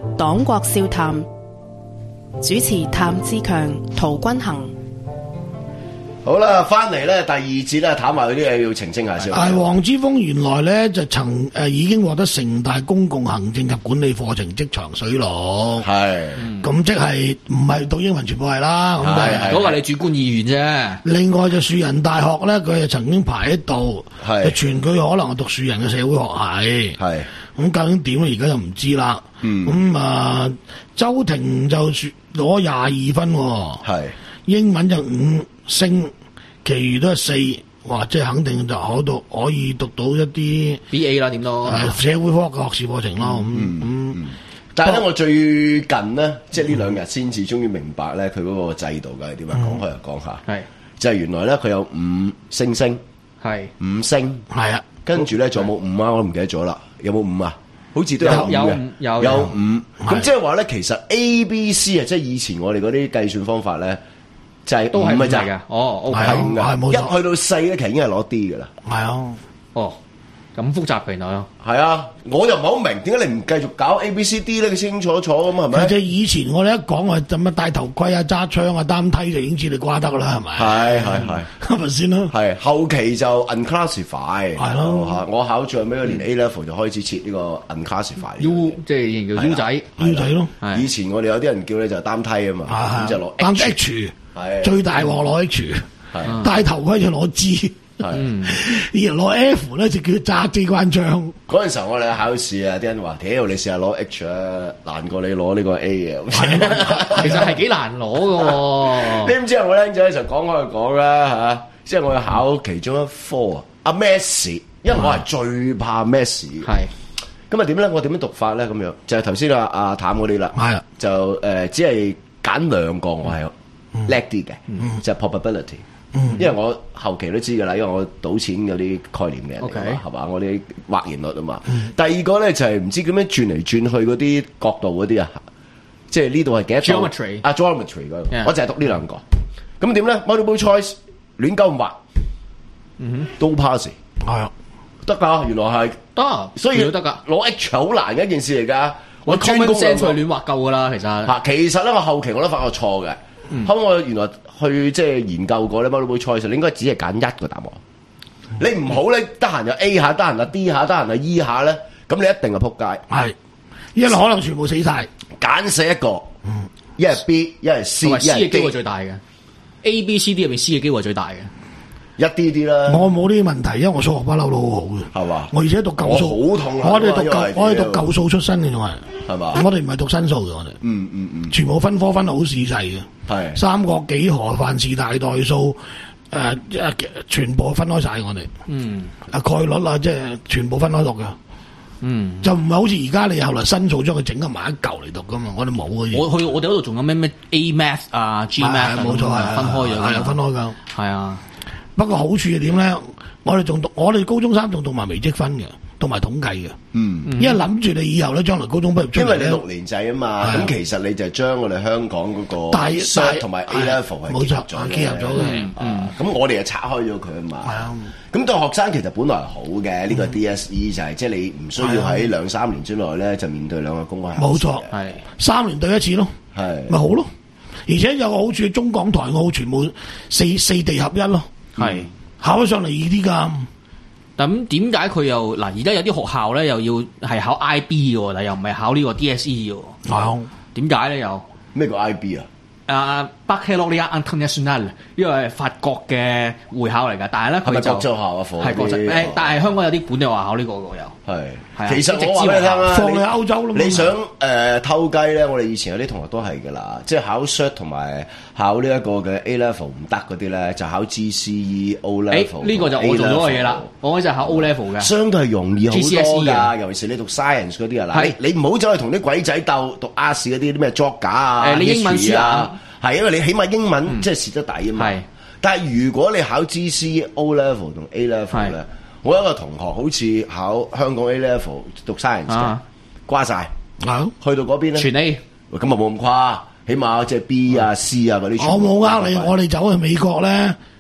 黨國笑談，主持譚志強、陶君行。 好啦，翻嚟咧第二節咧，談埋嗰啲嘢要澄清下先。 係黃之鋒原來咧就曾誒、呃、已經獲得城大公共行政及管理課程職場水錄，係咁、嗯、即係唔係讀英文全部係啦，咁但係嗰個你主觀意願啫。另外就樹仁大學咧，佢就曾經排喺度，就傳佢可能係讀樹仁嘅社會學系，係咁究竟點咧？而家就唔知啦。咁、嗯、啊、呃，周庭就攞廿二分，係英文就五星，其餘都係四，哇！即係肯定就可到可以讀到一啲 B A 啦，點都社會科學嘅學士課程咯。咁、嗯嗯嗯、但係咧，我最近呢，即係呢兩日先至終於明白咧，佢嗰個制度嘅係點樣。講開又講下，係就係、是、原來咧佢有五星星，係五星，係啊，跟住咧仲有冇五啊？我都唔記得咗啦，有冇五啊？好似都有五嘅，有有五。咁即係話咧，其實 A、B、C 啊，即係以前我哋嗰啲計算方法咧。就係都係五嘅，哦，係五嘅，一去到四咧，其實已經係攞 D 嘅啦。係啊，哦，咁複雜原來咯。係啊，我又唔係好明點解你唔繼續搞 A、B、C、D 咧？佢清清楚楚咁係咪？ 即係以前我哋一講話咁啊，戴頭盔啊、揸槍啊、擔梯就已經知你瓜得啦，係咪？係係係，咪先咯？係後期就 unclassify，係咯。我考最後尾嗰年 A level 就開始設呢個 unclassify。U 即係叫 U 仔 ，U 仔咯。以前我哋有啲人叫咧就擔梯啊嘛，咁就攞 H。H 係最大鑊攞 H，戴頭盔就攞 G， 而攞 F 咧就叫揸機關槍。嗰陣時候我哋考試啊，啲人話：屌你試下攞 H 啊，難過你攞呢個 A 啊！ 其實係幾難攞嘅。 你唔知我僆仔就講開就講啦嚇，即係我要考其中一科啊，阿 Maths，因為我係最怕 Maths。係咁啊點咧？我點樣讀法咧？咁樣就係頭先阿阿譚嗰啲啦。係啊，就誒只係揀兩個我係。叻啲嘅，就係 probability，因為我後期都知㗎啦，因為我賭錢嗰啲概念嘅人嚟㗎嘛，係嘛？我啲或然率啊嘛。第二個咧就係唔知點樣轉嚟轉去嗰啲角度嗰啲啊，即係呢度係幾多度 ？Geometry 啊 ，geometry 嗰度，我淨係讀呢兩個。咁點咧 ？multiple choice 亂鳩畫，都 pass 係啊，得㗎，原來係得，所以得㗎。攞 H 好難嘅一件事嚟㗎，我專攻聲出去亂畫夠㗎啦，其實嚇。其實咧，我後期我都發覺錯嘅。後尾我原來去即係研究過咧，multiple choice你應該只係揀一個答案。嗯、你唔好咧，得閒就 A 下，得閒就 D 下，得閒就 E 下咧，咁你一定係撲街。係，因為可能全部死晒，揀死一個。嗯，一係 B， 一係 C， 一係 D。C 嘅機會最大嘅 ，A、B、C、D 入面 C 嘅機會最大嘅。一啲啲啦，我冇呢啲問題，因為我數學不嬲都好好嘅，係嘛？我而且讀舊數，好痛啊！我哋讀舊，我哋讀舊數出身嘅仲係，係嘛？我哋唔係讀新數嘅，我哋，嗯嗯嗯，全部分科分好仔細嘅，係三角幾何、範式大代數，誒誒，全部分開晒我哋，嗯，啊概率啊，即係全部分開讀嘅，嗯，就唔係好似而家你後來新數將佢整合埋一嚿嚟讀噶嘛，我哋冇嘅嘢。我去我哋嗰度仲有咩咩 A Math 啊 G Math，冇錯係分開咗，係啊分開噶，係啊。不過好處係點咧？我哋仲讀，我哋高中三仲讀埋微積分嘅，讀埋統計嘅。嗯，因為諗住你以後咧，將來高中畢業出嚟，因為你六年制啊嘛。咁其實你就將我哋香港嗰個大 Cert 同埋 A Level 係結合咗嘅。結合咗嘅。嗯，咁我哋就拆開咗佢啊嘛。係啊。咁對學生其實本來係好嘅，呢個 D S E 就係即係你唔需要喺兩三年之內咧就面對兩個公開考試。冇錯，係三年對一次咯。係咪好咯？而且有個好處，中港台澳全部四四地合一咯。係、嗯、考得上嚟易啲噶，咁點解佢又嗱？而家有啲學校咧又要係考 I B 嘅，但又唔係考呢個 D S E 嘅。係點解咧？又咩叫 I B 啊？啊 Baccalauréat International 呢個係法國嘅會考嚟㗎，但係咧佢就國際學校嘅課係國際誒，但係香港有啲本地學校呢個嘅又係係。其實我話俾你聽啦，放你歐洲咯。你想誒、呃、偷雞咧？我哋以前有啲同學都係㗎啦，即係考 Cert 同埋考呢一個嘅 A Level 唔得嗰啲咧，就考 G C E O Level。呢、這個就我做咗嘅嘢啦，我嗰陣考 O Level 嘅，相對係容易好多㗎。尤其是你讀 Science 嗰啲啊，嗱你唔好走去同啲鬼仔鬥讀 Arts 嗰啲啲咩作假啊，誒你英文書啊。係，因為你起碼英文、嗯、即係蝕得底啊嘛。但係如果你考 G C O level 同 A level 咧，我有一個同學好似考香港 A level 讀 science 嘅、啊，瓜晒、啊，去到嗰邊咧全 A，咁啊冇咁誇，起碼即係 B 啊、嗯、C 啊嗰啲。我冇呃你，我哋走去美國咧，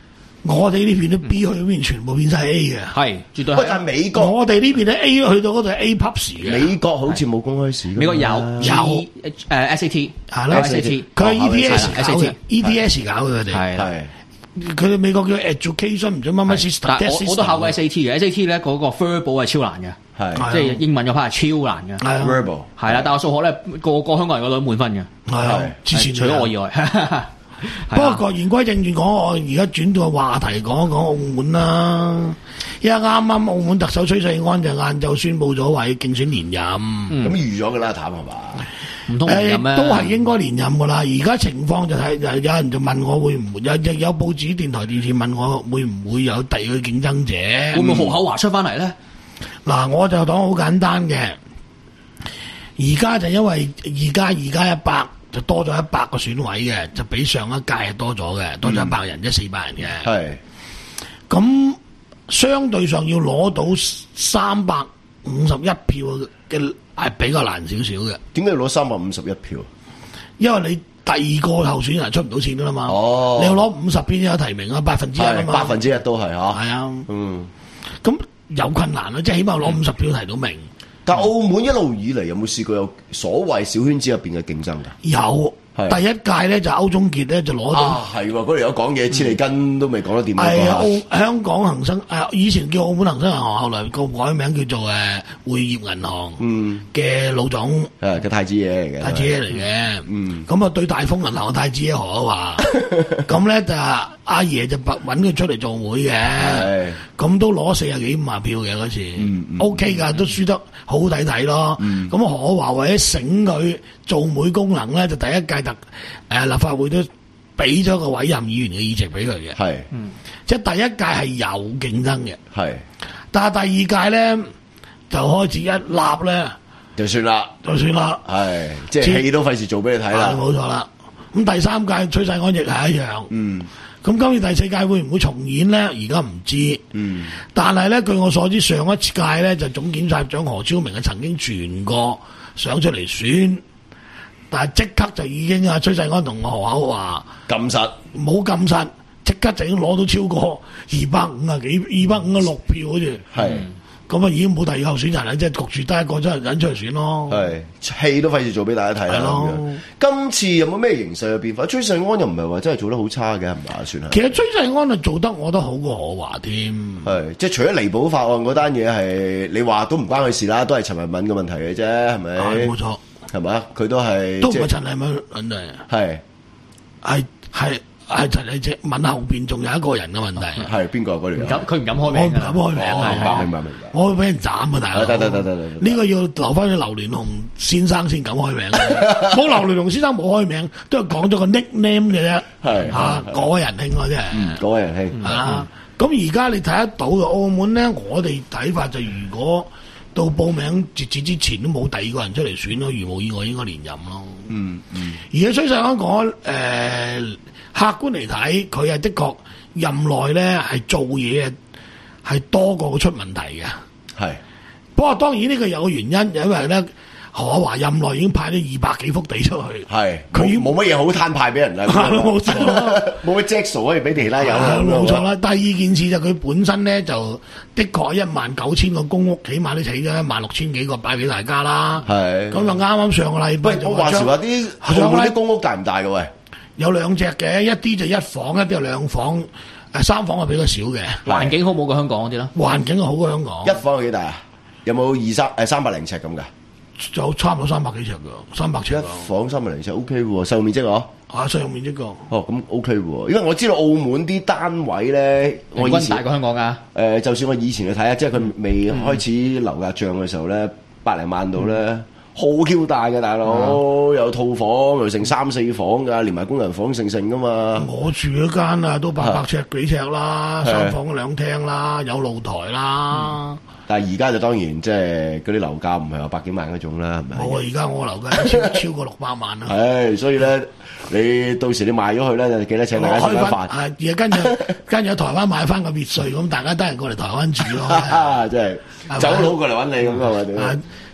我哋呢邊啲 B 去嗰邊全部變晒 A 嘅， 係絕對喂， 係。 但係美國我哋呢邊咧 A 去到嗰度係 A plus 嘅， 美國好似冇公開試㗎嘛， 美國有有誒 S A T 係啦 S A T 佢係 E T S 係啦搞嘅 SAT ，E T S 搞嘅佢哋， 係啦。 係佢哋美國叫 education 唔知乜乜 system， 但係我我都考過 S A T 嘅 ，S A T 咧嗰個 verbal 係超難嘅， 係係即係英文嗰 part 係超難嘅。 係啊 verbal 係啦，但係我數學咧個個香港人個都滿分嘅， 係啊，黐線除咗我以外。 不過個言歸正傳講，我而家轉到個話題講一講澳門啦。因為啱啱澳門特首崔世安就晏晝宣布咗話要競選連任， 咁預咗㗎啦，譚係嘛？ 唔通唔誒任咩？ 都係應該連任㗎啦。而家情況就係有有人就問我會唔會有有有報紙、電台、電視問我會唔會有第二個競爭者？ 會唔會何厚華出翻嚟咧？ 嗱，我就講好簡單嘅，而家就因為而家而家一百。就多咗一百個選委嘅，就比上一屆係多咗嘅，多咗一百人，即係四百人嘅。 係咁相對上要攞到三百五十一票嘅係比較難少少嘅。 點解要攞三百五十一票？ 因為你第二個候選人出唔到錢噶啦嘛。 哦， 你要攞五十邊有提名啊，百分之一啊嘛。 百分之一都係嚇。 係啊， 嗯， 咁有困難啦，即係起碼攞五十票提到名。 但澳門一路以嚟有冇試過有所謂小圈子入邊嘅競爭㗎？ 有。 係第一屆咧就歐中傑咧就攞到啊，係喎，嗰條友講嘢千里根都未講得掂嗰係啊， 個。 澳香港恒生誒，以前叫澳門恒生銀行，後來個改名叫做誒匯業銀行嗯嘅老總， 誒個太子爺嚟嘅。 太子爺嚟嘅。 嗯， 咁啊對大豐銀行嘅太子爺何華，咁咧就阿爺就揾佢出嚟做會嘅係， 咁都攞四十幾五萬票嘅嗰時嗯嗯 ，O K 㗎，都輸得好好睇睇咯。 嗯咁何華為咗醒佢做會功能咧，就第一屆特誒立法會都俾咗個委任議員嘅議席俾佢嘅。 係即係第一屆係有競爭嘅， 係但係第二屆咧就開始一立咧就算啦， 就算啦， 係即係戲都費事做俾你睇係啦。 冇錯啦。咁第三屆崔世安亦係一樣。 嗯咁今次第四屆會唔會重演咧？而家唔知。 嗯， 但係咧，據我所知，上一次屆咧就總檢察長何超明係曾經傳過想出嚟選，但係即刻就已經啊崔世安同何厚華撳實冇撳實，即刻就已經攞到超過二百五啊幾二百五啊六票好似。 係咁啊，已經冇第二個候選人啦，即係焗住得一個真係人出嚟選咯。 係戲都費事做俾大家睇啦。 係咯咁樣今次有冇咩形勢嘅變化？崔世安又唔係話真係做得好差嘅，係咪啊？算係。 其實崔世安啊做得我覺得好過何華添。 係，即係除咗離補法案嗰單嘢係，你話都唔關佢事啦，都係陳文敏嘅問題嘅啫，係咪？ 係冇錯， 係咪啊？佢都係都唔即係係陳麗敏問題， 係係係係陳麗敏問後邊仲有一個人嘅問題。 係邊個啊？嗰條友唔敢，佢唔敢開我唔名㗎敢開名哦明白啊！ 明白明白。 我會俾人斬啊！大佬， 得得得得得呢個要留翻去劉連雄先生先敢開名。冇劉連雄先生冇開名，都係講咗個 nickname 嘅啫。 係嚇， 係各位仁兄啊，真係。 嗰位仁兄啊！咁而家你睇得到嘅澳門咧，我哋睇法就如果到報名截止之前都冇第二個人出嚟選咯，如無意外應該連任咯。 嗯嗯而家崔世安講誒，客觀嚟睇，佢係的確任內咧係做嘢係多過佢出問題嘅。 係不過當然呢個有個原因，因為咧何華任內已經派咗二百幾幅地出去， 係佢佢冇乜嘢好攤派俾人啦， 冇錯啦。 冇乜 Jack 可以俾其他友啦， 冇錯啦。第二件事就佢本身咧就的確一萬九千個公屋，起碼都起咗一萬六千幾個擺俾大家啦。 係咁就啱啱上個禮拜喂， 就我話時話啲澳門啲公屋大唔大嘅喂？ 有兩隻嘅，一啲就一房，一啲就兩房，誒三房係比較少嘅。 環境好冇過香港嗰啲咧？ 環境好過香港， 一房有幾大啊？有冇二三誒三百零尺咁㗎？ 就差唔多三百幾尺㗎，三百尺一㗎。 房三百零尺 O K 喎，細面積哦。 啊，使用面積個。 哦，咁 O K 喎，因為我知道澳門啲單位咧，我以前平均大過香港㗎。 誒，就算我以前去睇啊，即係佢未開始樓價漲嘅時候咧，百零萬度咧，好 Q 大嘅大佬，有套房又成三四房㗎，連埋工人房成成㗎嘛。 我住嗰間啊，都八百尺幾尺啦， 係三房兩廳啦，有露台啦。 但係而家就當然即係嗰啲樓價唔係話百幾萬嗰種啦，係咪？ 冇啊！而家我樓價超超過六百萬啦。 係，所以咧，你到時你賣咗佢咧，就記得請大家食間飯。 係，而家跟住跟住喺台灣買翻個別墅，咁大家得閒過嚟台灣住咯。 哈哈，真係走佬過嚟揾你咁啊！ 啊，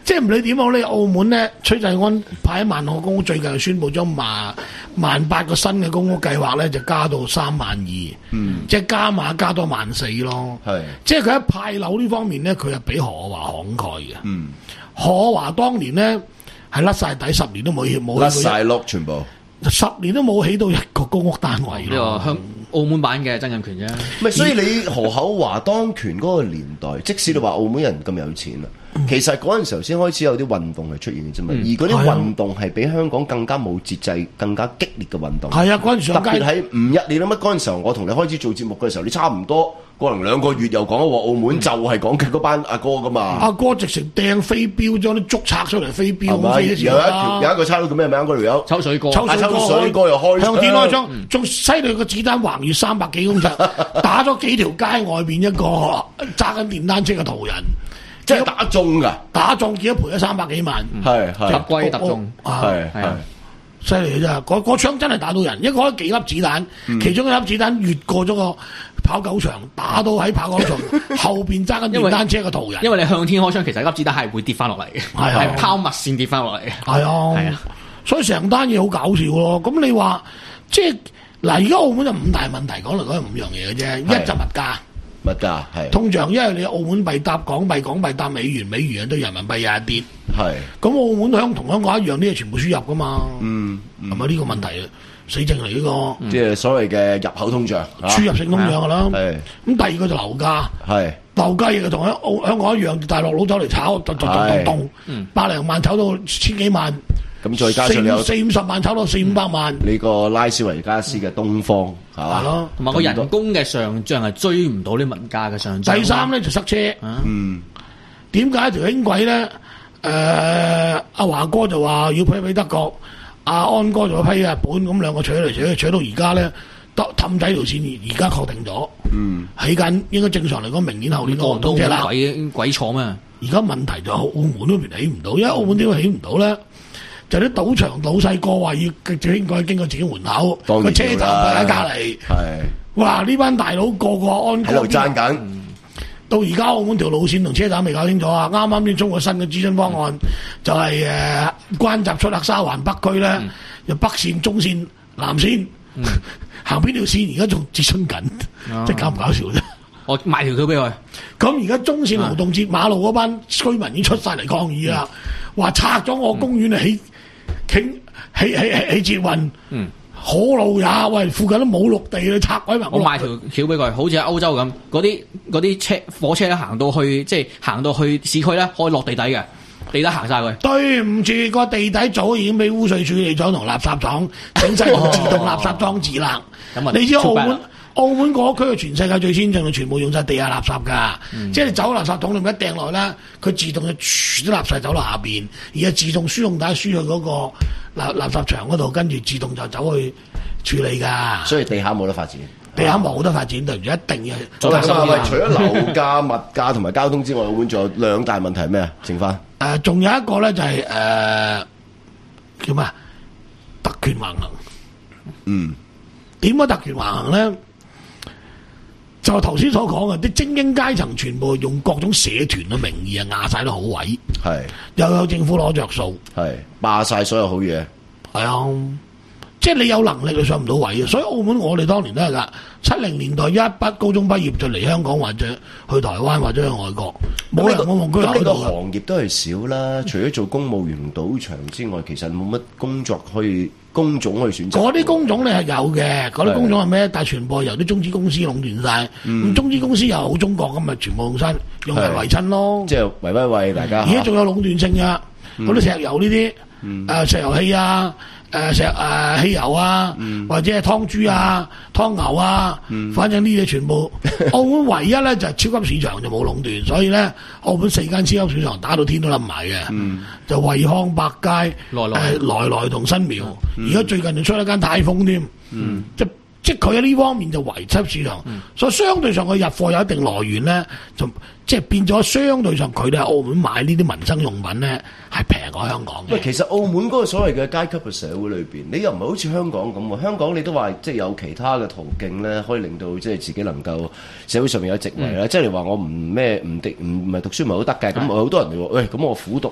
即係唔理點好咧，澳門咧，崔世安派一萬個公屋，最近宣布咗萬萬八個新嘅公屋計劃咧，就加到三萬二，嗯，即係加碼加多萬四咯。係，即係佢喺派樓呢方面咧，佢係比何華慷慨嘅。嗯，何華當年咧係甩晒底，十年都冇冇甩晒碌，全部十年都冇起到一個公屋單位呢個香澳門版嘅曾蔭權啫。 唔係，所以你何厚華當權嗰個年代，即使你話澳門人咁有錢啦。其實嗰陣時候先開始有啲運動係出現嘅啫嘛，嗯、而嗰啲運動係比香港更加冇節制、更加激烈嘅運動。係啊，嗰陣時特別喺五一，你諗乜嗰陣時候，我同你開始做節目嘅時候，你差唔多可能兩個月又講一話澳門就係講緊嗰班阿哥噶嘛。阿、嗯、哥直情掟飛鏢，將啲竹拆出嚟飛鏢咁飛一有一條有一個差佬叫咩名？嗰條友抽水哥，抽水哥，抽水哥又開向天開槍，仲犀利個子彈橫越三百幾公尺，打咗幾條街外邊一個揸緊電單車嘅途人。即係打中㗎，打中見咗賠咗三百幾萬，係係特歸特中，係係犀利嘅啫。嗰嗰槍真係打到人，一個幾粒子彈，嗯、其中一粒子彈越過咗個跑狗場，打到喺跑狗場後邊揸緊電單車嘅途人。因為你向天開槍，其實粒子彈係會跌翻落嚟嘅，係係拋物線跌翻落嚟嘅。係啊，係啊，所以成單嘢好搞笑咯。咁你話即係嗱，而家澳門就五大問題，講嚟講去五樣嘢嘅啫，一就物價。物價係通脹，因為你澳門幣搭港幣，港幣搭美元，美元對人民幣又係跌。係咁，澳門香同香港一樣，呢係全部輸入噶嘛。嗯，係咪呢個問題啊？死症嚟呢個，即係所謂嘅入口通脹，輸入性通脹噶啦。係咁，第二個就樓價。係樓價亦係同喺澳香港一樣，大陸佬走嚟炒，就就就動，百零萬炒到千幾萬。咁再加上你有四五十萬炒到四五百萬，你個拉斯維加斯嘅東方係嘛？同埋個人工嘅上漲係追唔到啲物價嘅上漲。第三咧就塞車，嗯，點解條輕軌咧？誒，阿華哥就話要批俾德國，阿安哥就話批日本，咁兩個取嚟取去，取到而家咧，得氹仔條線而家確定咗，嗯，起緊應該正常嚟講，明年後年都通車啦。鬼鬼錯咩？而家問題就係澳門嗰邊起唔到，因為澳門點解起唔到咧？就啲賭場老細個話要最應該經過自己門口，個車站喺隔離。係，哇！呢班大佬個個安喺度爭緊。嗯、到而家澳門條路線同車站未搞清楚啊！啱啱先中過新嘅諮詢方案，嗯、就係、是、誒、呃、關閘出黑沙環北區咧，就、嗯、北線、中線、南線，嗯、行邊條線而家仲諮詢緊，嗯、即係搞唔搞笑啫？我賣條橋俾佢。咁而家中線勞動節馬路嗰班居民已經出晒嚟抗議啦，話、嗯、拆咗我公園嚟起。傾起起起捷運，嗯，好路也，喂，附近都冇陸地，你拆鬼埋。我賣條橋俾佢，好似喺歐洲咁，嗰啲嗰啲車火車咧行到去，即係行到去市區咧，可以落地底嘅，地底行晒佢。對唔住，個地底早已經俾污水處理廠同垃圾廠整晒用自動垃圾裝置啦。咁啊，你知澳門？澳門嗰區係全世界最先進，全部用晒地下垃圾噶，嗯、即係你走垃圾桶你一掟落去啦，佢自動就啲垃圾走落下邊，而家自動輸送帶輸去嗰個垃垃圾場嗰度，跟住自動就走去處理噶。所以地下冇得發展，地下冇得發展，對唔住，一定要做。咁啊，除咗樓價、物價同埋交通之外，澳門仲有兩大問題係咩啊？剩翻誒，仲、呃、有一個咧就係、是、誒、呃、叫咩？特權橫行。嗯，點解特權橫行咧？就頭先所講嘅啲精英階層，全部用各種社團嘅名義啊，壓晒啲好位，係又有政府攞着數，係霸晒所有好嘢，係啊，即係你有能力你上唔到位啊！所以澳門我哋當年都係噶，七零年代一畢高中畢業就嚟香港或者去台灣或者去外國，冇人冇戇居留喺度。咁呢個行業都係少啦，除咗做公務員同賭場之外，其實冇乜工作可以。工種去選擇，嗰啲工種你係有嘅，嗰啲工種係咩？但係全部係由啲中資公司壟斷晒。咁、嗯、中資公司又好中國咁，咪全部用晒用嚟維親咯。即係維威惠大家。而家仲有壟斷性㗎，好、嗯、多石油呢啲，誒、嗯呃、石油氣啊，誒、呃、石誒、呃、汽油啊，嗯、或者係劏豬啊、劏牛啊，嗯、反正呢啲全部。澳門唯一咧就係、是、超級市場就冇壟斷，所以咧澳門四間超級市場打到天都冧埋嘅。嗯就惠康、百佳、誒來來同新苗，而家、嗯、最近就出一間泰豐添，嗯、即即佢喺呢方面就維持市場，嗯、所以相對上佢入貨有一定來源咧，就即變咗相對上佢哋喺澳門買呢啲民生用品咧係平過香港嘅。喂，其實澳門嗰個所謂嘅階級嘅社會裏邊，你又唔係好似香港咁喎。香港你都話即有其他嘅途徑咧，可以令到即自己能夠社會上面有職位啦。嗯、即係你話我唔咩唔讀唔唔係讀書唔係好得嘅，咁好多人哋話喂，咁我苦讀。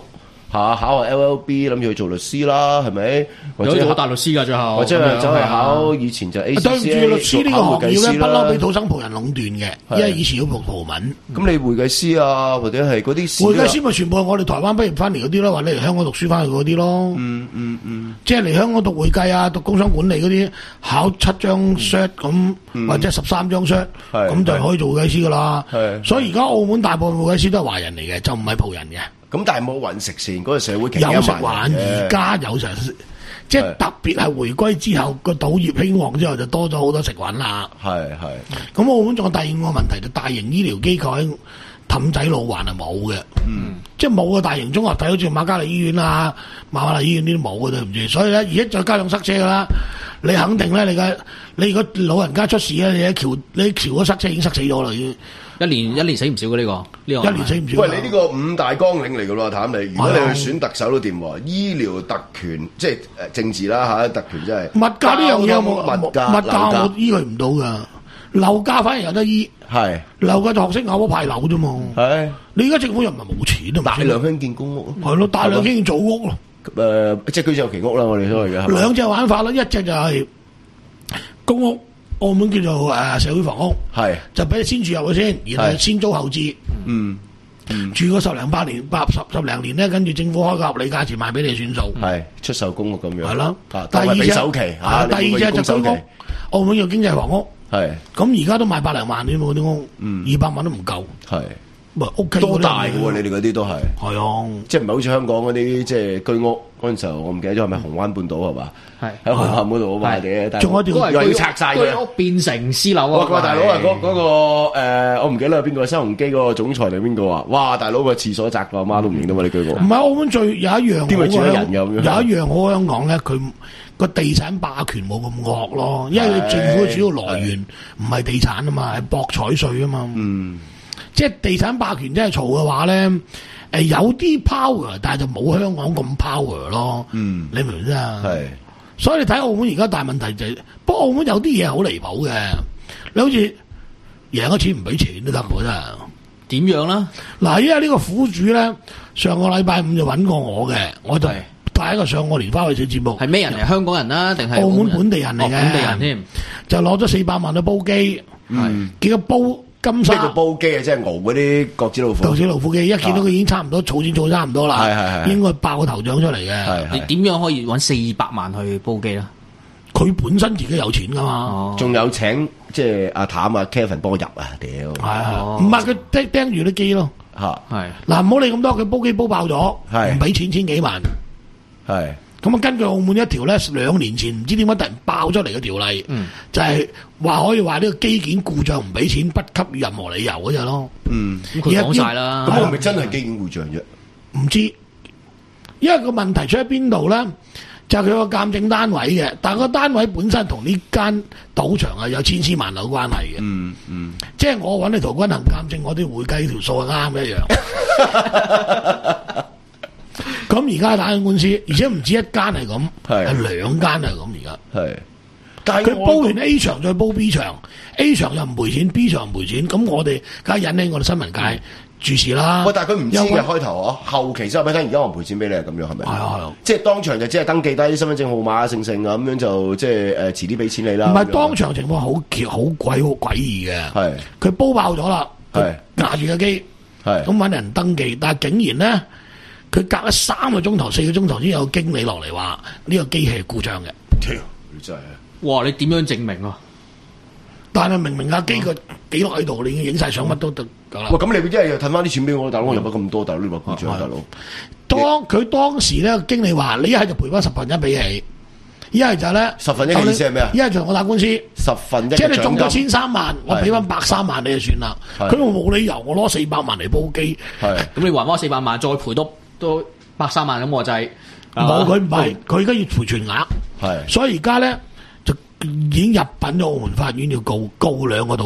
嚇考下 L L B，諗住去做律師啦，係咪？或者做大律師㗎最後， 或者係走去考以前就 A C C A 對唔住律師呢個行業咧，不嬲俾做土生葡人壟斷嘅，因為以前要讀葡文。 咁你會計師啊，或者係嗰啲會計師咪全部係我哋台灣畢業翻嚟嗰啲咯，或者嚟香港讀書翻去嗰啲咯。 嗯嗯嗯， 即係嚟香港讀會計啊，讀工商管理嗰啲，考七張 cert 咁，或者十三張 cert，咁就可以做會計師噶啦。所以而家澳門大部分會計師都係華人嚟嘅，就唔係葡人嘅。 咁但係冇揾食線，嗰個社會有食玩，而家有食，即係特別係回歸之後個賭業興旺之後，就多咗好多食玩啦。係係。咁澳門仲有第二個問題，就大型醫療機構喺氹仔路環係冇嘅。嗯。即係冇個大型綜合體，好似瑪嘉烈醫院啊、瑪瑪麗醫院呢啲冇嘅，對唔住。所以咧，而家再加上塞車㗎啦，你肯定咧，你嘅你如果老人家出事咧，你喺橋你喺橋嗰塞車已經塞死咗啦，已經。 一年一年死唔少嘅呢個，呢個一年死唔少。 喂，你呢個五大綱領嚟㗎咯，譚你。如果你去選特首都掂喎，醫療特權即係誒政治啦嚇，特權真係。物價呢樣嘢有冇物價？ 物價我醫佢唔到㗎，樓價反而有得醫。係樓價就學識咬嗰派樓啫嘛。係。你而家政府又唔係冇錢啊？ 大量興建公屋。 係咯，大量興建組屋咯。 誒，即係居者有其屋啦，我哋所謂嘅。 兩隻玩法啦，一隻就係公屋。澳門叫做誒社會房屋，係就俾你先住入去先，然後先租後置，嗯，嗯住個十零八年、八十十零年咧，跟住政府開個合理價錢賣俾你算數，係出售公屋咁樣，係咯。第二隻首期，啊，第二隻就居屋，澳門叫經濟房屋，係咁而家都賣百零萬添喎啲屋，二百萬都唔夠，係。屋企都大嘅喎，你哋嗰啲都係， 係啊， 即係唔係好似香港嗰啲即係居屋嗰陣時候，我唔記得咗係咪紅灣半島係嘛？係喺紅磡嗰度買嘅，仲有條又要拆晒佢， 居屋變成私樓啊！ 喂，大佬啊，嗰嗰個誒，我唔記得係邊個，新鴻基嗰個總裁定邊個啊？哇，大佬個廁所窄到阿媽都唔認得嘛！你居屋唔係澳門最有一樣， 啲咪住咗人咁樣， 有一樣好香港咧，佢個地產霸權冇咁惡咯，因為佢政府嘅主要來源唔係地產啊嘛，係博彩稅啊嘛。嗯。即係地產霸權真係嘈嘅話咧，誒有啲 power，但係就冇香港咁 power 咯。嗯，你明唔明啊？係，所以你睇澳門而家大問題就係、是，不過澳門有啲嘢好離譜嘅，你好似贏咗錢唔俾錢都得唔得啊？ 點樣啦？ 嗱，因為呢個苦主咧，上個禮拜五就揾過我嘅，我就帶一個上過蓮花去做節目。 係咩人嚟？香港人啦、啊，定係澳門本地人嚟嘅？ 本地人添， 就攞咗四百萬去煲機，嗯，幾個煲。金沙咩叫煲機啊？即係熬嗰啲角子老虎。角子老虎機，一見到佢已經差唔多，儲錢儲差唔多啦。係係係，應該爆個頭獎出嚟嘅。 你點樣可以揾四百萬去煲機咧？ 佢本身自己有錢噶嘛， 仲、哦、有請即係阿譚啊 Kevin 幫我入啊！屌， 係係，唔係佢釘釘住啲機咯。嚇係嗱，唔好理咁多，佢煲機煲爆咗，唔俾錢千幾萬。係。咁啊，根據澳門一條咧，兩年前唔知點解突然爆出嚟嘅條例，嗯、就係話可以話呢個機件故障唔俾錢，不給予任何理由嗰隻咯。嗯， 咁佢講晒啦。 咁係咪真係機件故障啫？ 唔知，因為個問題出喺邊度咧？就係佢個鑑證單位嘅，但係個單位本身同呢間賭場係有千絲萬縷關係嘅。嗯嗯，即係我揾你陶君行鑑證，我啲會計條數係啱一樣。咁而家打緊官司，而且唔止一間係咁，係兩間係咁而家。係，但係佢煲完 A 場再煲 B 場 ，A 場又唔賠錢 ，B 場唔賠錢，咁我哋梗係引起我哋新聞界注視啦。喂，但係佢唔知嘅開頭嗬，後期先話俾你聽，而家我唔賠錢俾你係咁樣係咪？係啊係啊，即係當場就只係登記低啲身份證號碼、姓姓啊，咁樣就即係誒遲啲俾錢你啦。唔係當場情況好奇好鬼好詭異嘅，係佢煲爆咗啦，係壓住個機，係咁揾人登記，但係竟然咧。佢隔咗三個鐘頭、四個鐘頭先有經理落嚟話呢個機器係故障嘅。屌，你真係！哇！你點樣證明啊？但係明明架機個記錄喺度，你已經影晒相乜都得㗎啦。喂，咁你一係又褪翻啲錢俾我，大佬我入咗咁多，大佬你話故障，大佬。當佢當時咧，經理話你一係就賠翻十分一俾你，一係就咧十分一嘅意思係咩啊？一係就同我打官司，十分一即係你中咗千三萬，我俾翻百三萬你就算啦。佢話冇理由，我攞四百萬嚟煲機，係咁你還翻四百萬，再賠多。都百三萬咁我就係冇佢唔係，佢而家要賠全額，係，所以而家咧就已經入稟咗澳門法院要告告兩個賭場，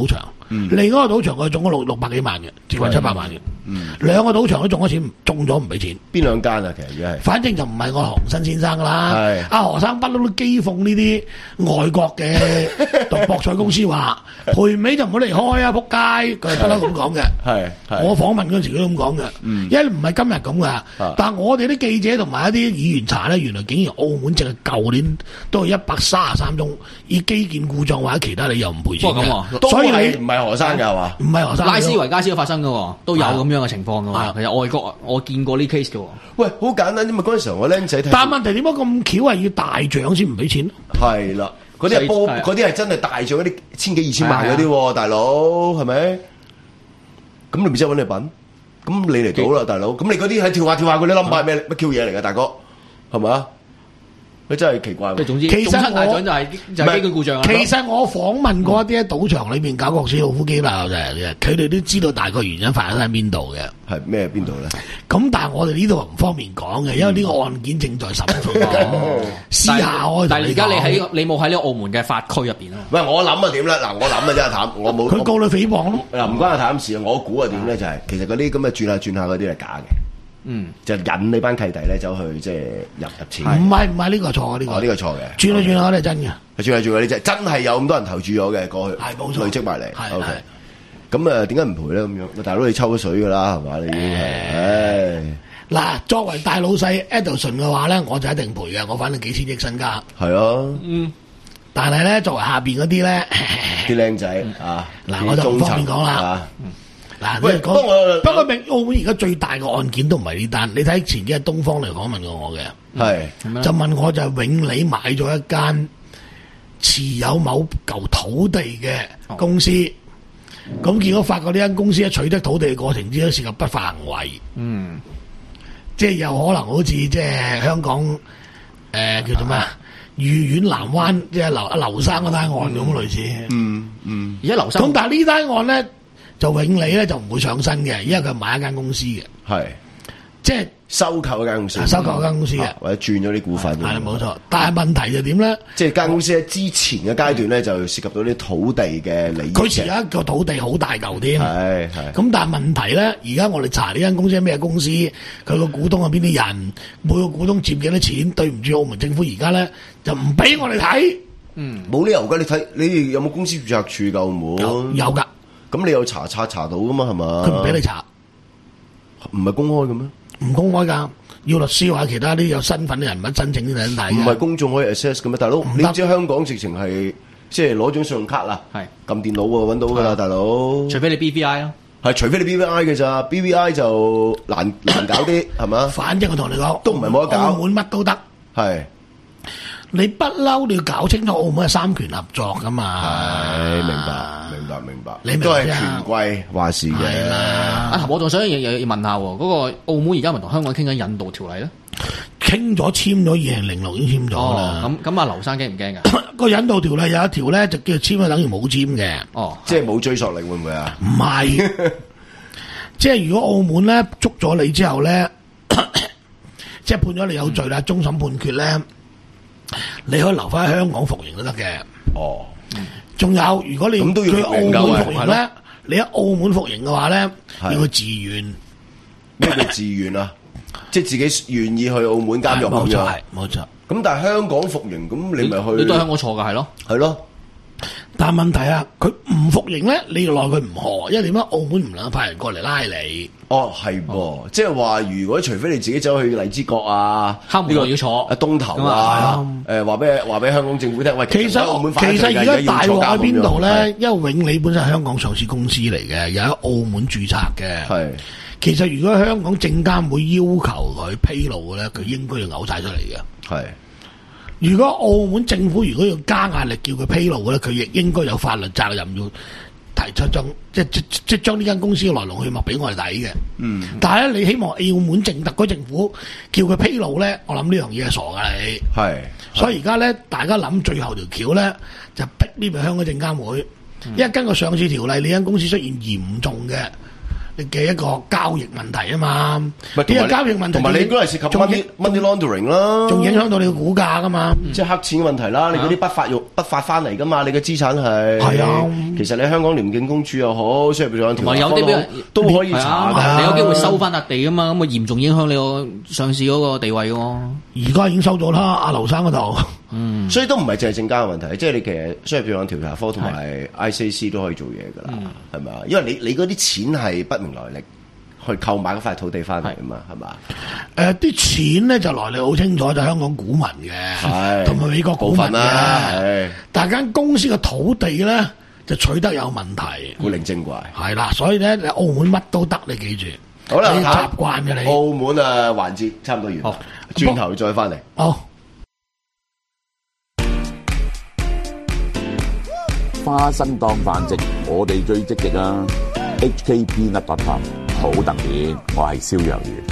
嗯、另一個賭場佢中咗六六百幾萬嘅，接近七百萬嘅。嗯、兩個賭場都中咗錢，中咗唔俾錢。 邊兩間啊？其實而家係， 反正就唔係我何新先生噶啦。係阿何生不嬲都譏諷呢啲外國嘅博彩公司話，賠尾就唔好離開啊！仆街，佢係不嬲咁講嘅。係我訪問嗰陣時佢都咁講嘅。嗯、因為唔係今日咁噶，但係我哋啲記者同埋一啲議員查咧，原來竟然澳門淨係舊年都係一百三十三宗以基建故障或者其他理由唔賠錢嘅。所以你唔係何生㗎係嘛？ 唔係何生， 拉斯維加斯都發生嘅，都有咁樣嘅情況嘅。 啊、 其實外國我見過呢 case 嘅。 喂，好簡單啫嘛！嗰陣時候我僆仔睇， 但係問題點解咁巧係要大獎先唔俾錢？ 係啦，嗰啲係波，嗰啲係真係大獎嗰啲千幾二千萬嗰啲喎，大佬係咪？咁你咪即係揾你品？咁你嚟賭啦，大佬！咁你嗰啲喺跳下跳下嗰啲 number 係咩乜 Q 嘢嚟㗎，大哥係咪啊？佢真係奇怪。 即係總之， 其實大獎就係就係基建故障。 其實我訪問過一啲喺賭場裏邊搞國師、老虎機啦，就係嘅，佢哋都知道大概原因發生喺邊度嘅。係咩邊度咧？咁但係我哋呢度唔方便講嘅，因為呢個案件正在審訊。私下我但係而家你喺你冇喺呢個澳門嘅法區入邊啊？ 喂，我諗啊點咧？嗱，我諗啊真係淡，我冇。 佢告你誹謗咯。 嗱，唔關阿淡事啊！我估啊點咧就係，其實嗰啲咁嘅轉下轉下嗰啲係假嘅。嗯，就引你班契弟咧走去即係入入錢。唔係唔係呢個錯嘅呢個。哦，呢個錯嘅。轉下轉下嗰啲係真嘅。係轉下轉下呢隻真係有咁多人投注咗嘅過去。係冇錯。累積埋嚟。係 OK。咁啊，點解唔賠咧？咁樣，大佬你抽咗水噶啦，係嘛？你已經係。唉。嗱，作為大老細 Adelson 嘅話咧，我就一定賠嘅。我反正幾千億身家。係啊。嗯。但係咧，作為下邊嗰啲咧，啲僆仔啊，嗱，我就唔方便講啦。嗱，喂，不過不過，明澳門而家最大嘅案件都唔係呢單。你睇前幾日東方嚟訪問過我嘅，係、嗯、就問我就係永利買咗一間持有某嚿土地嘅公司，咁、哦、結果發覺呢間公司喺取得土地嘅過程之中涉及不法行為，嗯，即係有可能好似即係香港誒、呃、叫做咩御苑南灣即係劉阿劉生嗰單案咁、嗯、類似，嗯嗯，而家劉生咁，但係呢單案咧。就永利咧就唔會上身嘅，因為佢買一間公司嘅，係即係收購一間公司，收購一間公司嘅、啊，或者轉咗啲股份。係啦，冇錯。但係問題就點咧？即係間公司喺之前嘅階段咧，就涉及到啲土地嘅利益。佢持有一個土地好大嚿添，係係。咁但係問題咧，而家我哋查呢間公司係咩公司，佢個股東係邊啲人，每個股東佔幾多錢？對唔住，澳門政府而家咧就唔俾我哋睇。嗯，冇理由㗎。你睇你哋有冇公司註冊處㗎？澳門有有㗎。咁你有查查查到噶嘛？係嘛？佢唔俾你查，唔係公開嘅咩？唔公開㗎，要律師或者其他啲有身份嘅人物申請先睇睇。唔係公眾可以 access 嘅咩？大佬，你知香港直情係即係攞張信用卡啦，係撳電腦喎，揾到㗎啦，大佬。除非你 B V I 咯，係除非你 B V I 嘅咋 ，B V I 就難難搞啲，係嘛？反正我同你講，都唔係冇得搞，澳門乜都得，係。你不嬲，你要搞清楚澳門係三權合作噶嘛？係，明白，明白，明白。你都係權貴話事嘅。啊，我仲想又又要問下喎，嗰個澳門而家咪同香港傾緊引渡條例咧？傾咗簽咗，二零零六已經簽咗啦。咁咁，阿劉生驚唔驚㗎？個引渡條例有一條咧，就叫簽咗等於冇簽嘅。哦，即係冇追溯力會唔會啊？唔係，即係如果澳門咧捉咗你之後咧，即係判咗你有罪啦，終審判決咧。你可以留翻喺香港服刑都得嘅。哦，仲有如果你咁都要澳門服刑咧，你喺澳門服刑嘅話咧，要去自願。咩叫自願啊？即係自己願意去澳門監獄咁樣。冇錯，冇錯。咁但係香港服刑，咁你咪去？你都喺香港坐㗎，係咯？係咯。但係問題啊，佢唔服刑咧，你要奈佢唔何，因為點解澳門唔能夠派人過嚟拉你？哦，係噃，哦、即係話如果除非你自己走去荔枝角啊，呢個要坐啊東頭啊，誒話俾話俾香港政府聽，喂，其實澳門其實而家大鑊喺邊度咧？因為永利本身係香港上市公司嚟嘅，又喺澳門註冊嘅。係是，其實如果香港證監會要求佢披露嘅咧，佢應該要嘔晒出嚟嘅。係。如果澳門政府如果要加壓力叫佢披露嘅咧，佢亦應該有法律責任要提出將即即即將呢間公司嘅來龍去脈俾我哋睇嘅。嗯。但係咧，你希望澳門政特區政府叫佢披露咧，我諗呢樣嘢係傻噶你。係。所以而家咧，大家諗最後條橋咧，就逼呢邊香港證監會，嗯、因為根據上市條例，你間公司出現嚴重嘅呢嘅一個交易問題啊嘛。呢個交易問題同埋你都係涉及 money money laundering 啦， 仲影響到你嘅股價噶嘛。 嗯、即係黑錢嘅問題啦，你嗰啲不法用不法翻嚟噶嘛，你嘅資產係係啊。 其實你香港廉政公署又好，商業罪案條例有啲都可以查㗎。 你有機會收翻笪地噶嘛，咁啊嚴重影響你個上市嗰個地位喎。 而家已經收咗啦，阿劉生嗰度。 嗯，所以都唔係淨係證監嘅問題，即係你其實商業罪案調查科同埋 I C A C 都可以做嘢㗎啦，係咪啊？因為你你嗰啲錢係不明來歷。去購買嗰塊土地翻嚟啊嘛，係嘛？ 誒啲、呃、錢咧就來歷好清楚，就香港股民嘅，同埋美國股民嘅。但係間公司嘅土地咧就取得有問題， 古靈精怪。 係啦，所以咧澳門乜都得，你記住。好啦，你習慣嘅你。 澳門啊環節差唔多完，轉頭再翻嚟。 好。 花生當飯食，我哋最積極啊 ！H K Peanut Butter。好特別，我係蕭若元。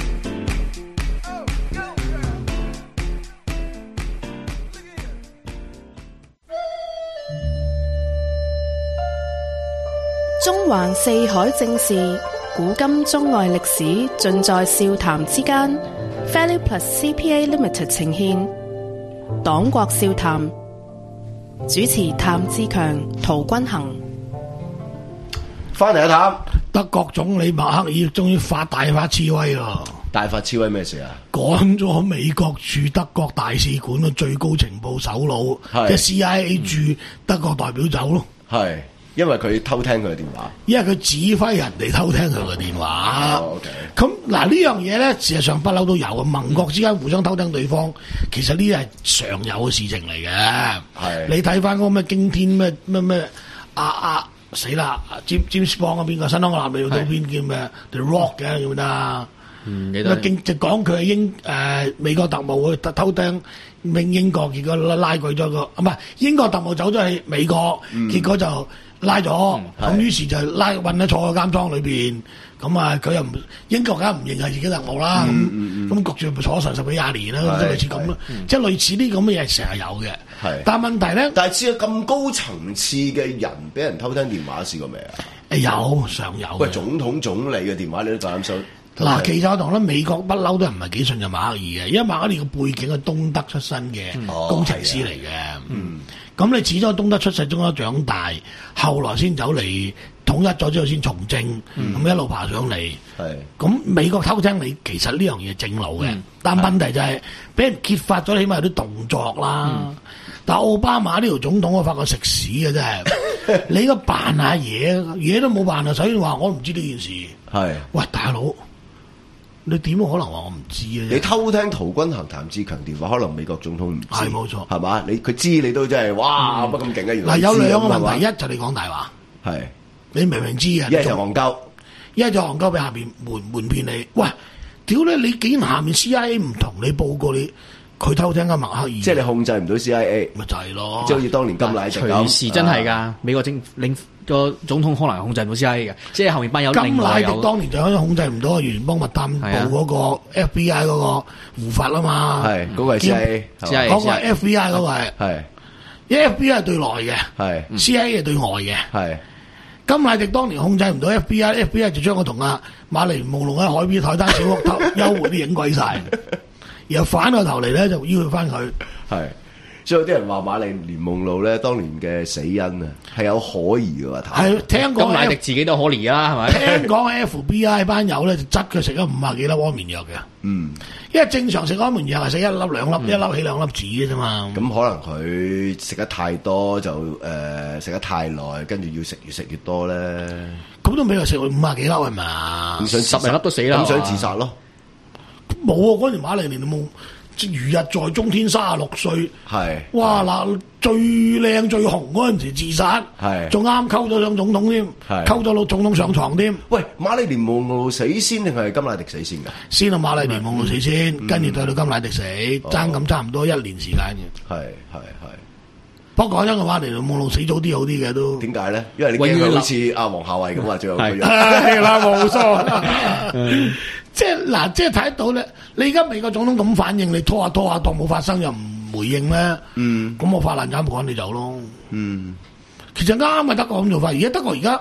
中環四海正事，古今中外歷史，盡在笑談之間。Value Plus C P A Limited 呈獻黨國笑談，主持譚志強、陶君行。 翻嚟一探， 德國總理默克爾終於發大發刺威咯！ 大發刺威咩事啊？ 趕咗美國駐德國大使館嘅最高情報首腦，即係 C I A 駐德國代表走咯。係， 因為佢偷聽佢嘅電話， 因為佢指揮人哋偷聽佢嘅電話。咁嗱呢樣嘢咧，事實上不嬲都有嘅，盟國之間互相偷聽對方，其實呢啲係常有嘅事情嚟嘅。係，你睇翻嗰個咩驚天咩咩咩啊啊！死啦！詹詹士邦嗰邊個新康納利嗰邊叫咩 The Rock 嘅記唔記得啊？嗯，記得。就講佢係英誒、呃、美國特務去偷聽英英國，結果拉佢咗個，唔係英國特務走咗去美國，嗯、結果就拉咗，咁、嗯、於是就拉運咗坐喺監倉裏邊。咁啊，佢又唔英國梗係唔認係自己特務啦。咁咁焗住坐成十幾廿年啦，即係類似咁咯。即係類似啲咁嘅嘢成日有嘅。係，但係問題咧， 但係試過咁高層次嘅人俾人偷聽電話試過未啊？ 誒有，常有。喂， 總統總理嘅電話你都夠膽收？ 嗱，其實我同咧美國不嬲都唔係幾信任默克爾嘅，因為默克爾嘅背景係東德出身嘅工程師嚟嘅。嗯，咁你始終東德出世，中德長大，後來先走嚟統一咗之後先從政，咁、嗯、一路爬上嚟。係，咁美國偷聽你，其實呢樣嘢正路嘅，嗯、但問題就係俾人揭發咗，起碼有啲動作啦。嗯、但奧巴馬呢條總統，我發覺食屎嘅真係，你應該扮下嘢，嘢都冇扮啊！首先話我唔知呢件事。係，喂大佬。你點可能話我唔知啊？ 你偷聽陶君行、譚志強電話，可能美國總統唔知。 係冇錯，係嘛？你佢知你都真係哇乜咁勁嘅原來。 嗱有兩個問題，一就你講大話，係你明明知嘅， 一係就戇鳩， 一係就戇鳩俾下邊瞞瞞騙你。喂，屌你！你竟然下面 C I A 唔同你報告你，佢偷聽緊默克爾， 即係你控制唔到 C I A， 咪就係咯。 即係好似當年金乃迪咁， 隨時真係㗎。美國政領個總統可能控制唔到 C I A 嘅，即係後面班有金乃迪當年就可以控制唔到聯邦密探部嗰個 F B I 嗰個護法啊嘛。係嗰個係 C I A，嗰個係 F B I 嗰個係。係，因為 F B I 係對內嘅，係 C I A 係對外嘅。係金乃迪當年控制唔到 F B I，F B I 就將我同阿馬尼夢龍喺海邊海灘小屋偷幽會啲影鬼晒，然後反過頭嚟咧就要佢翻佢。係。所以有啲人話瑪麗蓮夢露咧，當年嘅死因啊，係有可疑嘅話題。係聽講金乃迪自己都可疑啦，係咪？ 聽講 F B I 班友咧就執佢食咗五啊幾粒安眠藥嘅。嗯，因為正常食安眠藥係食一粒兩粒，嗯、一粒起兩粒止嘅啫嘛。咁、嗯、可能佢食得太多就誒食、呃、得太耐，跟住要食越食越多咧。咁都未話食佢五啊幾粒係嘛？十零粒都死啦，咁想自殺咯？冇啊！嗰年瑪麗蓮夢。如日在中天，三十六歲，係哇嗱，最靚最紅嗰陣時自殺，係仲啱溝咗上總統添，係溝咗老總統上床添。喂，瑪麗蓮夢露死先定係金乃迪死先㗎？先啊，瑪麗蓮夢露死先，跟住對到金乃迪死，爭咁差唔多一年時間嘅。係係係。不過講真嘅話，瑪麗蓮夢露死早啲好啲嘅都。點解咧？因為你驚佢好似阿黃夏蕙咁啊，最後個樣。係啦，冇錯。即係嗱，即係睇得到咧。你而家美國總統咁反應，你拖下拖下當冇發生又唔回應咧。嗯，咁我發爛渣趕你走咯。嗯，其實啱嘅德國咁做法。而家德國而家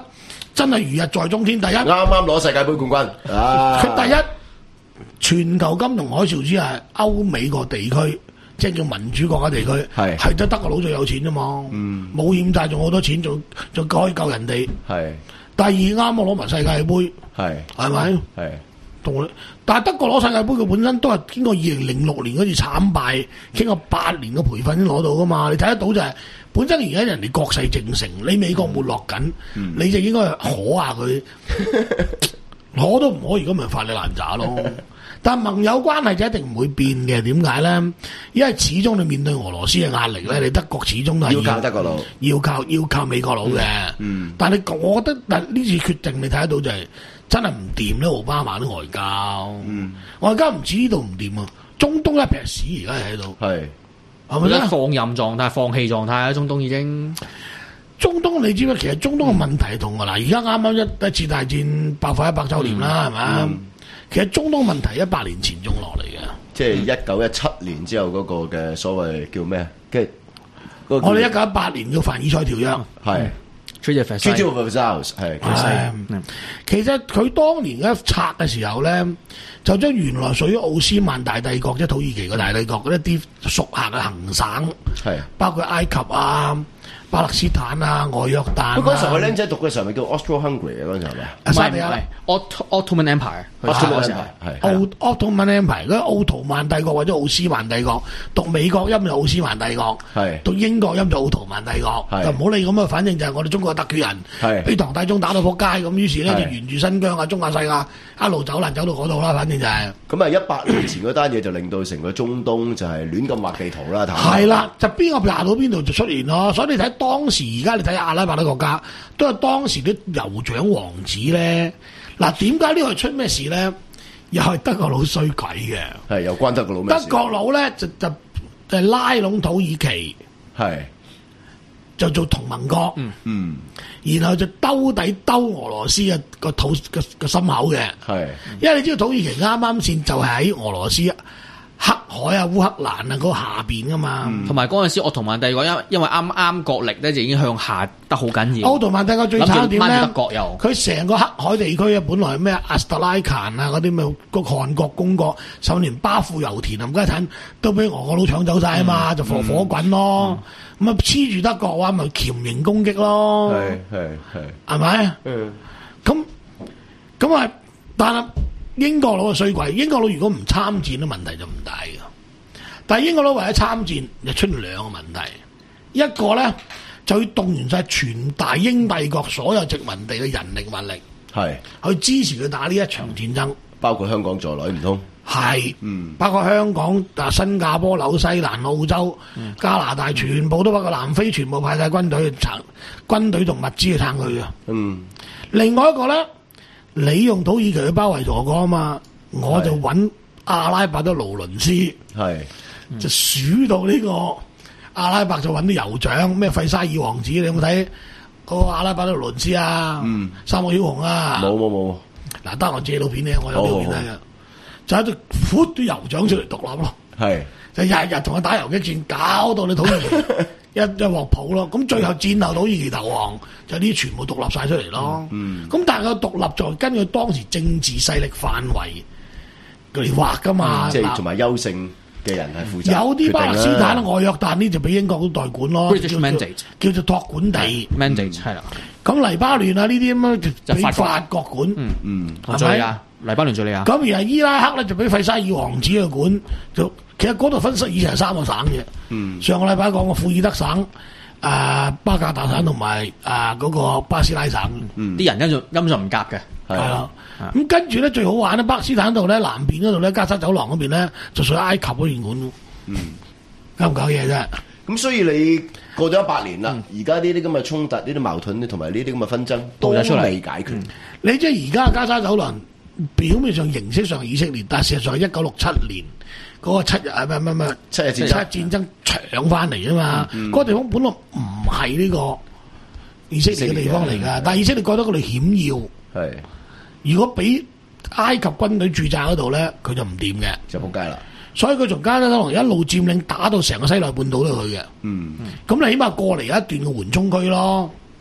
真係如日在中天。第一，啱啱攞世界盃冠軍。啊！ 佢第一，全球金融海嘯之下，歐美個地區，即係叫民主國家地區，係係得德國佬最有錢啫嘛。嗯，冇欠債，仲好多錢，仲仲可以救人哋。係。第二啱啱攞埋世界盃，係係咪？係。同但係德國攞世界盃，佢本身都係經過二零零六年嗰次慘敗，經過八年嘅培訓先攞到噶嘛。你睇得到就係、是、本身而家人哋國勢正盛，你美國沒落緊，嗯、你就應該可下佢，可都唔可以，咁咪發你爛渣咯。但係盟友關係就一定唔會變嘅，點解咧？因為始終你面對俄羅斯嘅壓力咧，你德國始終都係要靠德國佬，要靠要靠美國佬嘅。嗯，但係你我覺得，但呢次決定你睇得到就係、是、真係唔掂咧。奧巴馬啲外交，嗯，外交唔止呢度唔掂啊，中東一撇屎而家喺度，係係咪咧？ 放任狀態、放棄狀態啊！中東已經， 中東你知唔知？其實中東嘅問題同嗱，而家啱啱一一次大戰爆發一百週年啦，係咪啊？其實中東問題一百年前種落嚟嘅， 即係一九一七年之後嗰個嘅所謂叫咩？即係我哋一九一八年叫凡爾賽條約，係 Treaty of Versailles 係。 其實佢當年一拆嘅時候咧，就將原來屬於奧斯曼大帝國即係土耳其嘅大帝國嗰一啲屬下嘅行省，係包括埃及啊、巴勒斯坦啊、外約旦。 嗰陣時我僆仔讀嘅時候咪叫 Austro-Hungary 嗰陣時係咪？ 唔係唔係 Ottoman Empire， Ottoman Empire 係 Ottoman Empire 嗰奧圖曼帝國或者奧斯曼帝國，讀美國音就奧斯曼帝國，係讀英國音就奧圖曼帝國，就唔好理咁啊！反正就係我哋中國嘅突厥人，係俾唐太宗打到仆街咁，於是咧就沿住新疆啊、中亞、西亞一路走啦，走到嗰度啦，反正就係咁啊！一百年前嗰單嘢就令到成個中東就係亂咁畫地圖啦， 係啦，就邊個爬到邊度就出現咯。所以你睇當時而家你睇阿拉伯啲國家，都係當時啲酋長王子咧。嗱，點解呢個出咩事咧？又係德國佬衰鬼嘅， 係又關德國佬咩事？ 德國佬咧就就就拉攏土耳其，係就做同盟國，嗯嗯，然後就兜底兜俄羅斯嘅個肚個個心口嘅，係，因為你知道土耳其啱啱先就係喺俄羅斯黑海啊、烏克蘭啊嗰下邊噶嘛， 同埋嗰陣時奧圖曼帝國因因為啱啱國力咧就已經向下得好緊要。 奧圖曼帝國最慘點咧？ 德國又佢成個黑海地區啊，本來係咩阿斯特拉坎啊嗰啲咪個韓國公國，甚至連巴庫油田冚家鏟都俾俄國佬搶走晒啊嘛，嗯、就火火滾咯。咁啊黐住德國話咪鉗形攻擊咯，係係係，係咪？嗯，咁咁啊，但係。英國佬嘅衰鬼，英國佬如果唔參戰咧，問題就唔大嘅。但係英國佬為咗參戰，就出兩個問題。一個咧就要動員晒全大英帝國所有殖民地嘅人力物力，係去支持佢打呢一場戰爭， 包括香港在內唔通？ 係，嗯，包括香港、啊新加坡、紐西蘭、澳洲、嗯、加拿大，全部都包括南非，全部派晒軍隊去撐，軍隊同物資去撐佢嘅。嗯，另外一個咧。你用土耳其去包圍俄國啊嘛，我就揾阿拉伯嘅勞倫斯，係、嗯、就數到呢個阿拉伯就揾啲酋長，咩費沙爾王子，你有冇睇嗰個阿拉伯嘅勞倫斯啊？嗯，三國英雄啊？冇冇冇。嗱，得我借到片咧，我有條片睇嘅，就喺度闊啲酋長出嚟獨立咯。係就日日同佢打遊擊戰，搞到你土耳其一一鑊泡咯。咁最後戰後土耳其投降，就啲全部獨立晒出嚟咯。咁、嗯、但係個獨立就根據當時政治勢力範圍佢哋劃噶嘛。嗯、即係同埋優勝嘅人係負責。有啲巴勒斯坦、外約旦呢就俾英國都代管咯。British mandate 叫做託管地 mandate 係啦。咁黎巴嫩啊呢啲咁樣就俾法國管。嗯嗯，係咪啊？黎巴嫩敘利亞。咁而係伊拉克咧就俾費沙爾王子去管就。其實嗰度分析以前係三個省嘅，嗯、上個禮拜講個庫爾德省、啊巴格達省同埋啊嗰個巴斯拉省，啲、嗯、人音就音就唔夾嘅，係啦。咁跟住咧最好玩咧，巴勒斯坦度咧南邊嗰度咧加沙走廊嗰邊咧就屬於埃及嗰邊管咯，嗯，搞唔搞嘢啫？咁所以你過咗一百年啦，而家呢啲咁嘅衝突、呢啲矛盾同埋呢啲咁嘅紛爭都未解決。嗯、你即係而家加沙走廊表面上形式上係以色列，但係事實上係一九六七年。嗰個七日啊，唔係唔係七日戰七日戰爭搶翻嚟啊嘛！嗰、嗯、個地方本來唔係呢個以色列嘅地方嚟噶，但係以色列覺得嗰度險要。係，如果俾埃及軍隊駐紮嗰度咧，佢就唔掂嘅，就仆街啦。所以佢從加沙走廊一路佔領，打到成個西奈半島都去嘅。嗯，咁你起碼過嚟一段嘅緩衝區咯。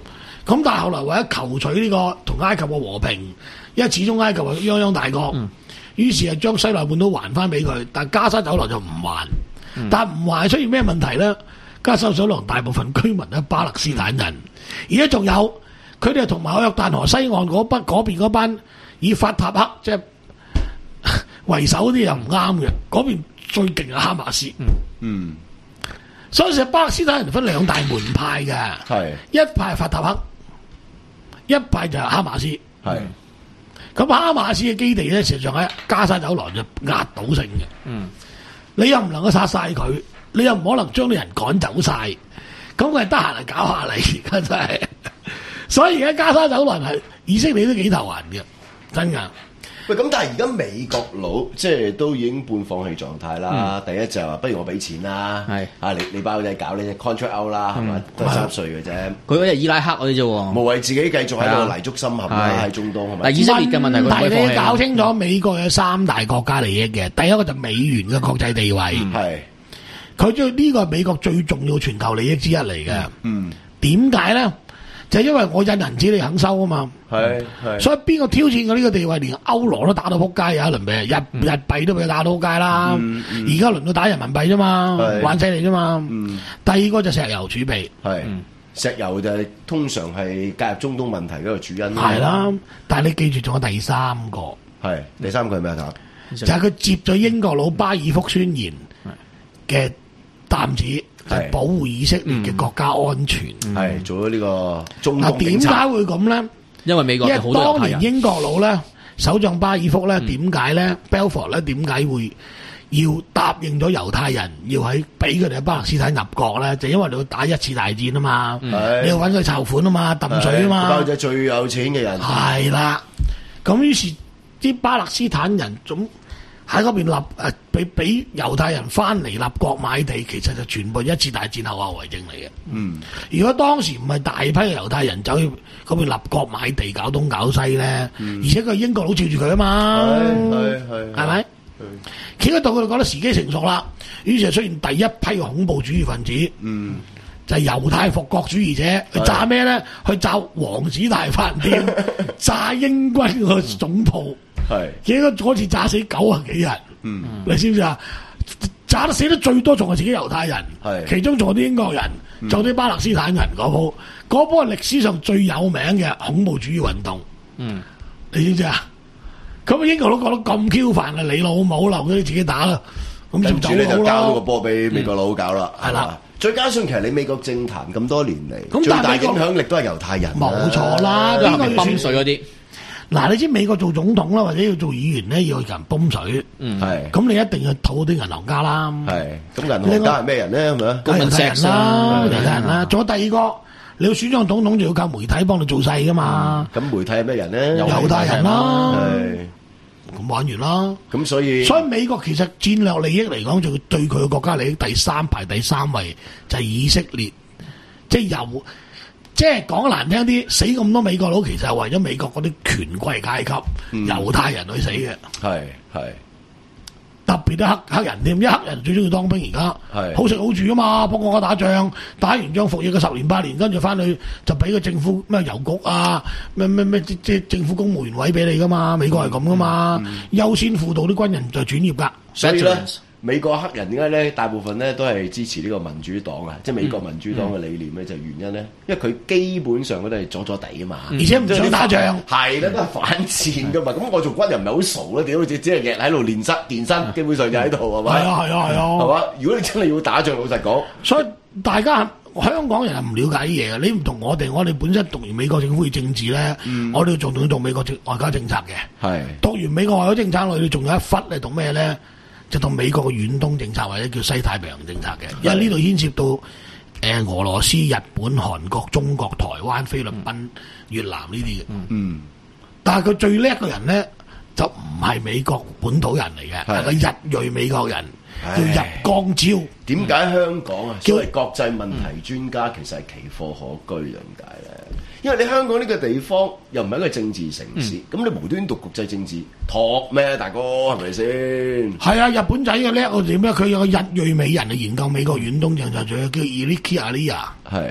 咁但係後來為咗求取呢個同埃及嘅和平，因為始終埃及係泱泱大國，嗯、於是係將西奈半島還翻俾佢，但係加沙走廊就唔還。嗯、但係唔還出現咩問題咧？加沙走廊大部分居民係巴勒斯坦人，而家仲有佢哋係同埋約旦河西岸嗰筆嗰邊嗰班以法塔赫即係為首嗰啲又唔啱嘅，嗰邊最勁係哈馬斯。嗯。嗯所以其實巴勒斯坦人分兩大門派嘅，係一派係法塔赫，一派就係哈馬斯。係咁哈馬斯嘅基地咧，實際上喺加沙走廊就壓倒性嘅。嗯，你又唔能夠殺晒佢，你又唔可能將啲人趕走晒，咁佢係得閒嚟搞下你，而家真係。所以而家加沙走廊係以色列都幾頭痕嘅，真㗎。 喂，咁但係而家美國佬即係都已經半放棄狀態啦。嗯、第一就係話，不如我俾錢啦，係啊，你你包仔搞呢隻 contract out 啦，係咪都係三歲嘅啫。佢嗰隻伊拉克嗰啲啫喎， 無謂自己繼續喺度泥足深陷啦，喺中東係咪？ 但以色列嘅問題， 但係你搞清楚美國有三大國家利益嘅，第一個就美元嘅國際地位，係佢將呢個係美國最重要全球利益之一嚟嘅。嗯，點解咧？就係因為我印銀紙你肯收啊嘛，係係，所以邊個挑戰我呢個地位，連歐羅都打到撲街，有一輪俾日日幣都俾佢打到撲街啦。而家輪到打人民幣啫嘛，玩死你啫嘛。第二個就石油儲備，係石油就係通常係介入中東問題嗰個主因。係啦，但係你記住仲有第三個，係第三個係咩啊？就係佢接咗英國佬巴爾福宣言嘅擔子。就係保護以色列嘅國家安全，係、嗯、做咗呢個中東政策。嗱，點解會咁咧？因為美國好多當年英國佬咧，首相巴爾福咧，點解咧 Balfour 咧，點解會要答應咗猶太人要喺俾佢哋喺巴勒斯坦入國咧？就因為你要打一次大戰啊嘛，嗯、你要揾佢籌款啊嘛，揼水啊嘛。包括最有錢嘅人。係啦，咁於是啲巴勒斯坦人總喺嗰邊立誒，俾俾猶太人翻嚟立國買地，其實就全部一次大戰後後遺症嚟嘅。嗯，如果當時唔係大批嘅猶太人走去嗰邊立國買地，搞東搞西咧，嗯、而且佢英國佬照住佢啊嘛，係係係咪？企喺度佢哋覺得時機成熟啦，於是就出現第一批嘅恐怖主義分子。嗯，就係猶太復國主義者，去炸咩咧？去炸王子大飯店，炸英軍個總部。係，結果嗰次炸死九啊幾人，嗯，你知唔知啊？炸得死得最多仲係自己猶太人，係，其中仲有啲英國人，仲有啲巴勒斯坦人嗰鋪，嗰鋪係歷史上最有名嘅恐怖主義運動，嗯，你知唔知啊？咁英國佬覺得咁 Q 煩啊，你老母留咗你自己打啦，咁就走佬啦。跟住咧就交咗個波俾美國佬搞啦，係啦。再加上其實你美國政壇咁多年嚟，最大影響力都係猶太人，冇錯啦，呢個要泵水嗰啲。嗱，你知美國做總統啦，或者要做議員咧，要有人泵水，嗯，係，咁你一定要討啲銀行家啦，係，咁銀行家係咩人咧？係咪啊？猶太人啦，猶太人啦，仲有第二個，你要選上總統就要靠媒體幫你做勢噶嘛，咁媒體係咩人咧？猶太人啦，係，咁玩完啦，咁所以，所以美國其實戰略利益嚟講，就對佢嘅國家利益第三排第三位就係以色列，即係由。即係講難聽啲，死咁多美國佬，其實係為咗美國嗰啲權貴階級、嗯、猶太人去死嘅。係係，特別啲黑黑人添，因為黑人最中意當兵而家，係好食好住啊嘛，幫國家打仗，打完仗服役個十年八年，跟住翻去就俾個政府咩郵局啊，咩咩咩即即政府公務員位俾你噶嘛，美國係咁噶嘛，嗯嗯、優先輔導啲軍人就轉業噶，所以咧。美國黑人點解咧？大部分咧都係支持呢個民主黨啊，即係美國民主黨嘅理念咧，就係原因咧，因為佢基本上佢都係左左地啊嘛，而且唔想打仗，係啦，都係反戰噶嘛。咁我做軍人唔係好傻咯，屌，只只係日喺度練身健身，基本上就喺度係嘛。係啊係啊係啊，係嘛？如果你真係要打仗，老實講，所以大家香港人係唔了解啲嘢嘅。你唔同我哋，我哋本身讀完美國政府嘅政治咧，我哋仲仲要讀美國政外交政策嘅。係讀完美國外交政策，我哋仲有一忽咧讀咩咧？就到美國嘅遠東政策或者叫西太平洋政策嘅，因為呢度牽涉到誒、呃、俄羅斯、日本、韓國、中國、台灣、菲律賓、嗯、越南呢啲嘅。嗯，但係佢最叻嘅人咧，就唔係美國本土人嚟嘅，係個日裔美國人，叫日光椒。點解香港啊？所謂國際問題專家，其實係奇貨可居，點解咧？因為你香港呢個地方又唔係一個政治城市，咁、嗯、你無端讀國際政治托咩？大哥係咪先？係啊，日本仔嘅叻我點咧？佢有個日裔美人嚟研究美國遠東政策，仲有叫 Erich Ariya，係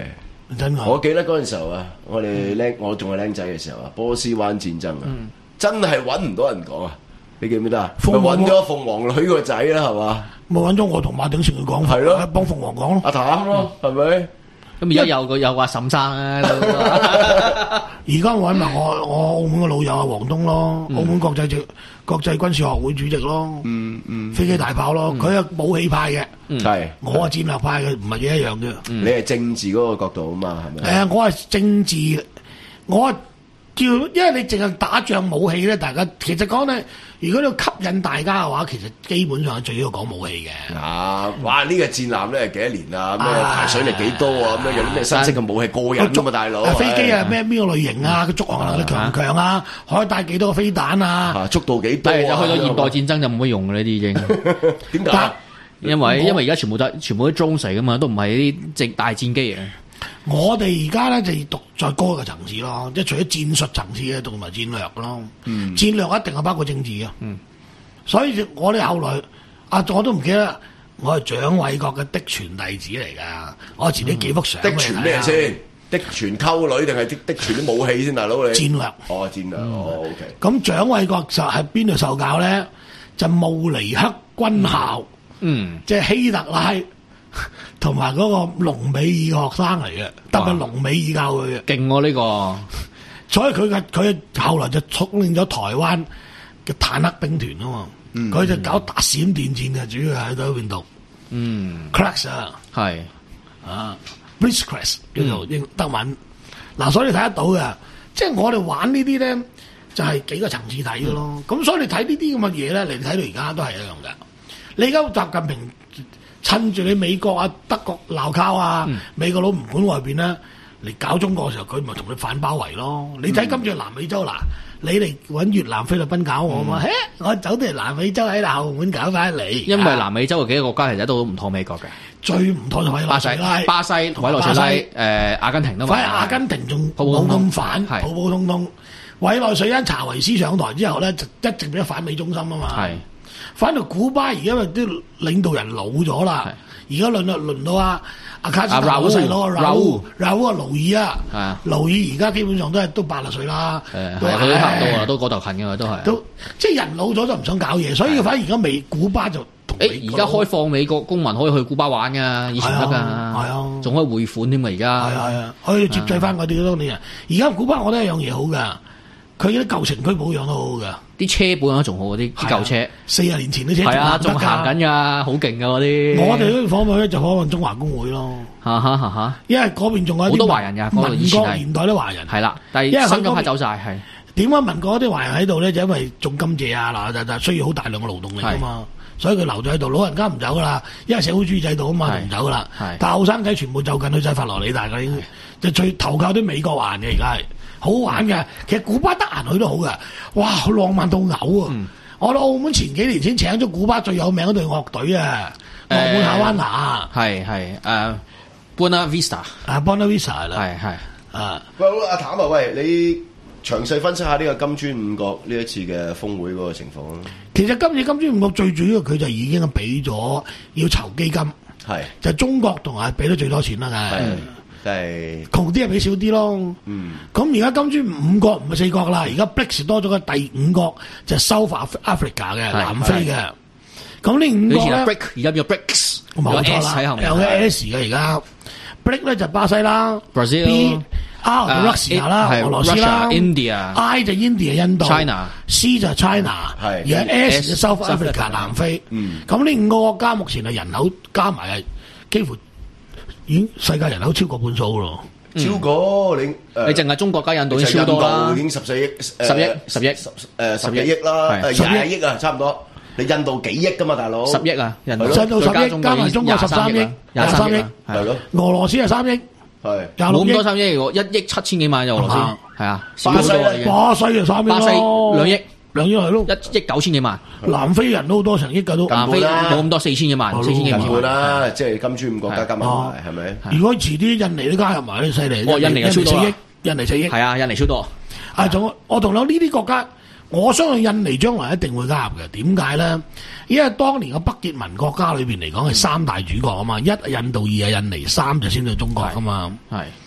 真係。 我記得嗰陣時候啊，我哋僆，我仲係僆仔嘅時候啊，波斯灣戰爭啊，嗯、真係揾唔到人講啊！你記唔記得啊？佢揾咗鳳凰女個仔啦，係嘛？ 咪揾咗我同馬鼎盛去講， 係咯， 幫鳳凰講咯。 阿譚咯，係咪？ 咁而家有個有個阿沈生啊， 而家揾埋我我澳門嘅老友阿黃東咯，嗯、澳門國際軍國際軍事學會主席咯，嗯嗯，飛機大炮咯，佢係、嗯、武器派嘅，係、嗯、我係戰略派嘅，唔係幾一樣嘅。 嗯、你係政治嗰個角度啊嘛，係咪？ 誒、呃，我係政治，我叫，因為你淨係打仗武器咧，大家其實講咧，如果你要吸引大家嘅話，其實基本上係最要講武器嘅。 啊，哇！呢、這個戰艦咧係幾多年啊？咩排水力幾多啊？咁樣有啲咩新式嘅武器過人㗎嘛，大佬。飛機啊，咩邊個類型啊？個續航能力強唔強啊？可以帶幾多個飛彈啊？速度幾多？ 但係就去到現代戰爭就唔可以用嘅呢啲已經。 點解？ 因為因為而家全部都全部都 drone 嚟㗎嘛，都唔係啲直大戰機嘅。 我哋而家咧就讀再高一個層次咯，即係除咗戰術層次咧，同埋戰略咯。嗯、戰略一定係包括政治嘅。嗯、所以我哋後來啊，我都唔記得，我係蔣緯國嘅的傳弟子嚟㗎。我前呢幾幅相。的傳咩先？的傳溝女定係的的傳啲武器先，大佬你？戰略。 哦，戰略。嗯、哦，OK。 咁蔣緯國就喺邊度受教咧？就慕尼黑軍校。嗯。即係希特拉。同埋嗰個隆美爾學生嚟嘅，特別隆美爾教佢嘅， 勁喎呢個。 所以佢嘅佢後來就統領咗台灣嘅坦克兵團啊嘛，佢、嗯、就搞特閃電戰嘅，主要喺度邊度。嗯 Cracks 啊，係啊 Blitzkrieg 叫做英德文。嗱、嗯，所以你睇得到嘅，即係我哋玩呢啲咧，就係、是、幾個層次睇嘅咯。咁、嗯、所以你睇呢啲咁嘅嘢咧，你睇到而家都係一樣嘅。你而家習近平。趁住你美國啊、德國鬧交啊，嗯、美國佬唔管外邊咧，嚟搞中國嘅時候，佢咪同你反包圍咯。你睇今次南美洲嗱，你嚟揾越南、菲律賓搞我嘛？嘿、嗯，我走到嚟南美洲喺後門搞翻你。 因為南美洲嘅幾個國家其實都唔妥美國嘅， 最唔妥就係巴西、 巴西、委內瑞拉、誒、呃、阿根廷都。 反而阿根廷仲冇咁反，普普通通。委內瑞拉查維斯上台之後咧，就一直俾咗反美中心啊嘛。係。反到古巴而家咪啲領導人老咗啦，而家輪到輪到阿阿卡斯特羅細佬阿勞勞阿勞爾啊，勞爾而家基本上都係都八十歲啦， 係佢都差唔多啦，都嗰頭近嘅嘛，都係。 都即係人老咗就唔想搞嘢，所以反而而家美古巴就誒而家開放美國公民可以去古巴玩噶，以前得噶，係啊，仲可以匯款添嘛，而家係啊係啊，可以接濟翻我哋嗰啲人。而家古巴我覺得一樣嘢好噶。佢啲舊城區保養都好好噶，啲車保養得仲好嗰啲啲舊車， 四十年前啲車係啊，仲行緊噶，好勁噶嗰啲。 我哋嗰啲訪問咧就訪問中華工會咯， 嚇嚇嚇嚇， 因為嗰邊仲有好多華人㗎， 民國年代啲華人係啦，但係新嗰批走晒係。 點解民國啲華人喺度咧？就因為種甘蔗啊嗱，就就需要好大量嘅勞動力啊嘛，所以佢留咗喺度。老人家唔走噶啦，因為社會主義制度啊嘛，唔走噶啦。但係後生仔全部就近去晒佛羅里達㗎，已經就最投靠啲美國華人嘅而家係。好玩嘅，其實古巴得閒去都好嘅，哇，好浪漫到嘔啊！嗯、我哋澳門前幾年先請咗古巴最有名嗰隊樂隊啊，澳門夏灣拿， 係係誒 Buena Vista， 啊 Buena Vista 啦， 係係啊。 喂，阿譚啊，喂，你詳細分析下呢個金磚五國呢一次嘅峰會嗰個情況啊。 其實今次金磚五國最主要佢就已經係俾咗要籌基金，係是就中國同埋俾得最多錢啦，梗係。係窮啲係俾少啲咯，嗯，咁而家金磚五國唔係四國啦，而家 B R I C S 多咗個第五國就係 South Africa 嘅南非嘅，咁呢五國咧， 而家叫 B R I C S， 冇錯啦，有個 S 嘅而家 B R I C 咧就巴西啦 ，Brazil，R 就 Russia 啦，俄羅斯啦 ，India，I 就 India 印度 ，China，C 就 China，係而家 S 就 South Africa 南非，嗯，咁呢五個國家目前係人口加埋係幾乎。已經世界人口超過半數咯， 超過你誒， 你淨係中國加印度已經超多啦， 已經十四億、 十億、十億、 誒十幾億啦，廿億啊，差唔多。你印度幾億噶嘛，大佬？十億啊，印度印度十億，加埋中國十三億，廿三億，係咯。俄羅斯係三億，係冇咁多三億，一億七千幾萬就俄羅斯，係啊， 巴西巴西就三億， 巴西兩億。 兩億係咯， 一億九千幾萬。 南非人都好多成億㗎都， 南非冇咁多四千幾萬，四千幾萬。 會啦，即係金磚五國家加埋，係咪？ 如果遲啲印尼都加入埋，啲犀利。 哦，印尼又超多啦， 印尼四億。 係啊，印尼超多。 啊，仲我同你呢啲國家，我相信印尼將來一定會加入嘅。點解咧？因為當年嘅北結盟國家裏邊嚟講係三大主角啊嘛，一印度，二係印尼，三就先到中國噶嘛。係。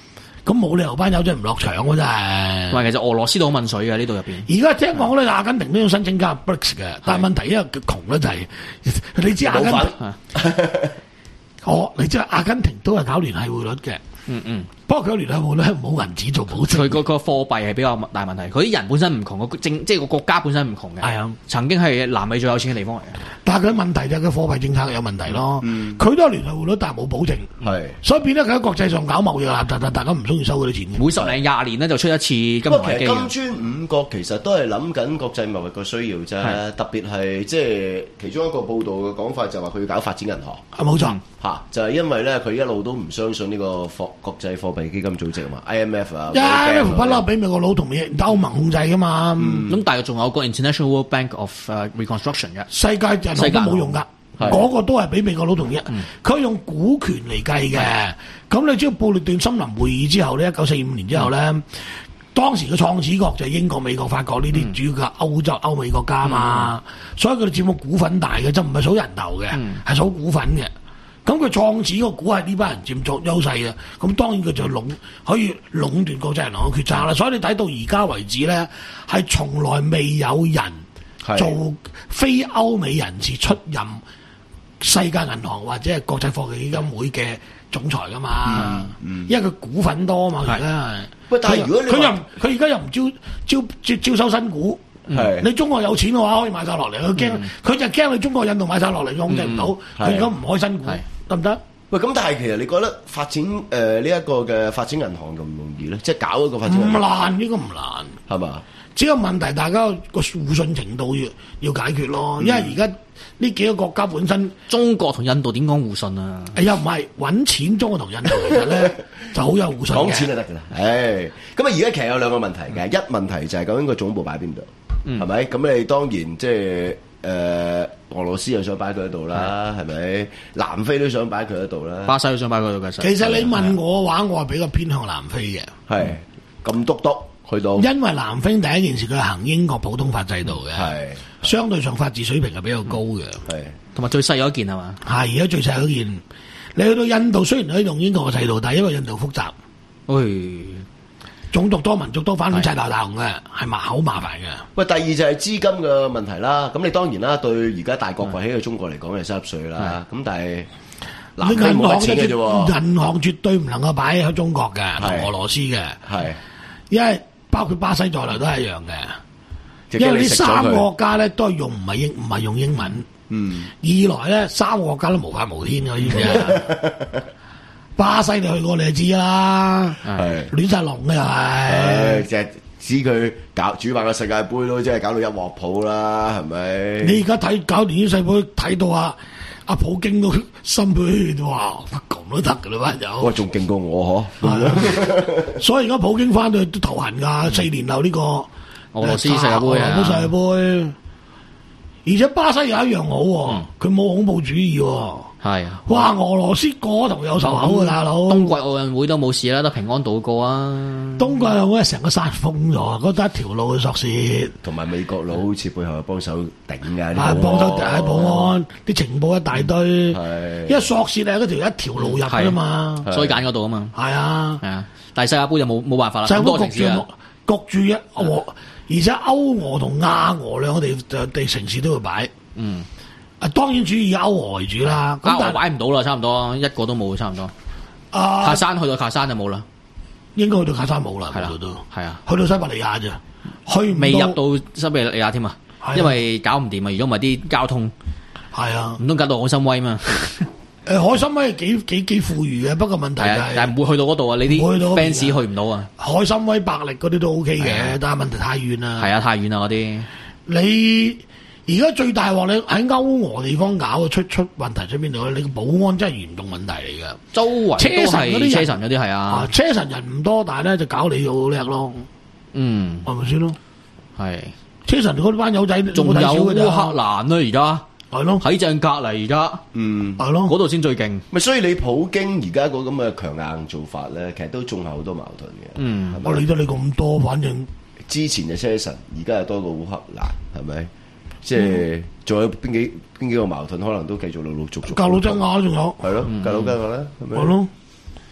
咁冇理由班友仔唔落場喎，真係。 喂，其實俄羅斯都好問水嘅呢度入邊。 而家聽講咧，阿根廷都要申請加入 B R I C S 嘅，但係問題因為佢窮咧就係、是，你知阿根廷，哦，你知阿根廷都係搞聯繫匯率嘅。 嗯嗯， 不過佢個聯繫匯率係冇銀紙做保證， 佢個個貨幣係比較大問題。佢啲人本身唔窮，個政即係個國家本身唔窮嘅。係啊，曾經係南美最有錢嘅地方嚟嘅。但係佢問題就係佢貨幣政策有問題咯。佢、嗯、都係聯繫匯率，但係冇保證。係，所以變得佢喺國際上搞貿易啦，大大家唔中意收嗰啲錢。每十零廿年咧就出一次金融危機。 不過其實金磚五國其實都係諗緊國際貿易個需要啫，特別係即係其中一個報道嘅講法就話佢要搞發展銀行。 啊，冇錯。 嚇，就係因為咧，佢一路都唔相信呢個貨國際貨幣基金組織啊嘛 ，I M F 啊 ，I M F 不嬲俾美國佬同美歐盟控制噶嘛。 咁、嗯、但係仲有個 International World Bank of Reconstruction 嘅世界銀行都冇用噶，嗰個都係俾美國佬同意。佢、嗯、用股權嚟計嘅。咁你知道布列頓森林會議之後咧，一九四五年之後咧、嗯，當時嘅創始國就係英國、美國、法國呢啲主要嘅歐洲、歐美國家嘛，嗯、所以佢哋佔個股份大嘅，就唔係數人頭嘅，係、嗯、數股份嘅。咁佢創始個股係呢班人佔作優勢嘅，咁當然佢就壟可以壟斷國際銀行嘅決策啦。所以你睇到而家為止咧，係從來未有人做非歐美人士出任世界銀行或者係國際貨幣基金會嘅總裁噶嘛、嗯嗯，因為佢股份多嘛，而家。喂，但係如果你佢又佢而家又唔招招招招收新股。係你中國有錢嘅話，可以買晒落嚟。佢驚佢就驚你中國印度買晒落嚟，控制唔到。佢而家唔開新股，得唔得？喂，咁但係其實你覺得發展誒呢一個嘅發展銀行容唔容易咧？即係搞一個發展銀行唔難，應該唔難，係嘛？只有問題，大家個互信程度要要解決咯。嗯、因為而家呢幾個國家本身，中國同印度點講互信啊？誒又唔係揾錢，中國同印度其實咧就好有互信嘅。講錢就得㗎啦。誒咁啊！而家其實有兩個問題嘅、嗯，一問題就係究竟個總部擺邊度？係咪？咁你當然即係誒俄羅斯又想擺佢喺度啦，係咪？南非都想擺佢喺度啦，巴西都想擺佢喺度嘅。其實你問我嘅話，我係比較偏向南非嘅。係咁篤篤去到，因為南非第一件事佢係行英國普通法制度嘅，係相對上法治水平係比較高嘅，係同埋最細有一件係嘛？係而家最細嗰件，你去到印度雖然可以用英國嘅制度，但係因為印度複雜，誒。種族多、民族多、反亂齊大頭嘅，係麻好麻煩嘅。喂，第二就係資金嘅問題啦。咁你當然啦，對而家大國崛起嘅中國嚟講係濕碎啦。咁但係南非冇乜錢嘅啫喎。銀行絕對唔能夠擺喺中國嘅，同俄羅斯嘅。係，因為包括巴西在內都係一樣嘅。因為呢三個國家咧都係用唔係英唔係用英文。嗯。二來咧，三個國家都無法無天嘅，知唔知啊？巴西你去過你就知啦，係亂晒龍嘅又係，即係知佢搞主辦個世界盃咯，即係搞到一鑊泡啦，係咪？你而家睇搞年啲世盃睇到啊，阿普京都心血，哇咁都得㗎啦班友，喂仲勁過我嗬，所以而家普京翻去都頭痕㗎，四年後呢個俄羅斯世界盃啊，俄羅斯世界盃，而且巴西有一樣好，佢冇恐怖主義喎。係啊！哇！俄羅斯嗰頭有仇口啊，大佬！冬季奧運會都冇事啦，都平安度過啊！冬季奧運會成個山封咗，嗰得一條路去索契，同埋美國佬好似背後幫手頂㗎，係幫手喺保安，啲情報一大堆。係，因為索契係嗰條一條路入㗎嘛，所以揀嗰度啊嘛。係啊，係啊，但係世界盃就冇冇辦法啦。咁多城市啊，焗住一俄，而且歐俄同亞俄兩個地地城市都要擺。嗯。啊，當然主要以歐俄為主啦。歐俄擺唔到啦，差唔多一個都冇，差唔多。啊，卡山去到卡山就冇啦，應該去到卡山冇啦，係啦都係啊，去到西伯利亞咋，去未入到西伯利亞添啊，因為搞唔掂啊，如果唔係啲交通係啊，唔通搞到海參崴嘛？誒，海參崴幾幾幾富裕嘅，不過問題係，但係唔會去到嗰度啊，你啲 fans 去唔到啊。海參崴、伯力嗰啲都 OK 嘅，但係問題太遠啦。係啊，太遠啦嗰啲。你而家最大鑊，你喺歐俄地方搞出出問題出邊度咧？你個保安真係嚴重問題嚟噶，周圍都係車臣嗰啲係啊，車臣人唔多，但係咧就搞你好叻咯。嗯，係咪先咯？係車臣嗰班友仔，仲有烏克蘭啦，而家係咯，喺正隔籬而家，嗯，係咯，嗰度先最勁。咪所以你普京而家個咁嘅強硬做法咧，其實都種下好多矛盾嘅。嗯，我理得你咁多，反正之前就車臣，而家又多過烏克蘭，係咪？即係仲有邊幾邊幾個矛盾，可能都繼續陸陸續續。格魯吉亞仲有，係咯，格魯吉亞咧，係咪？係咯。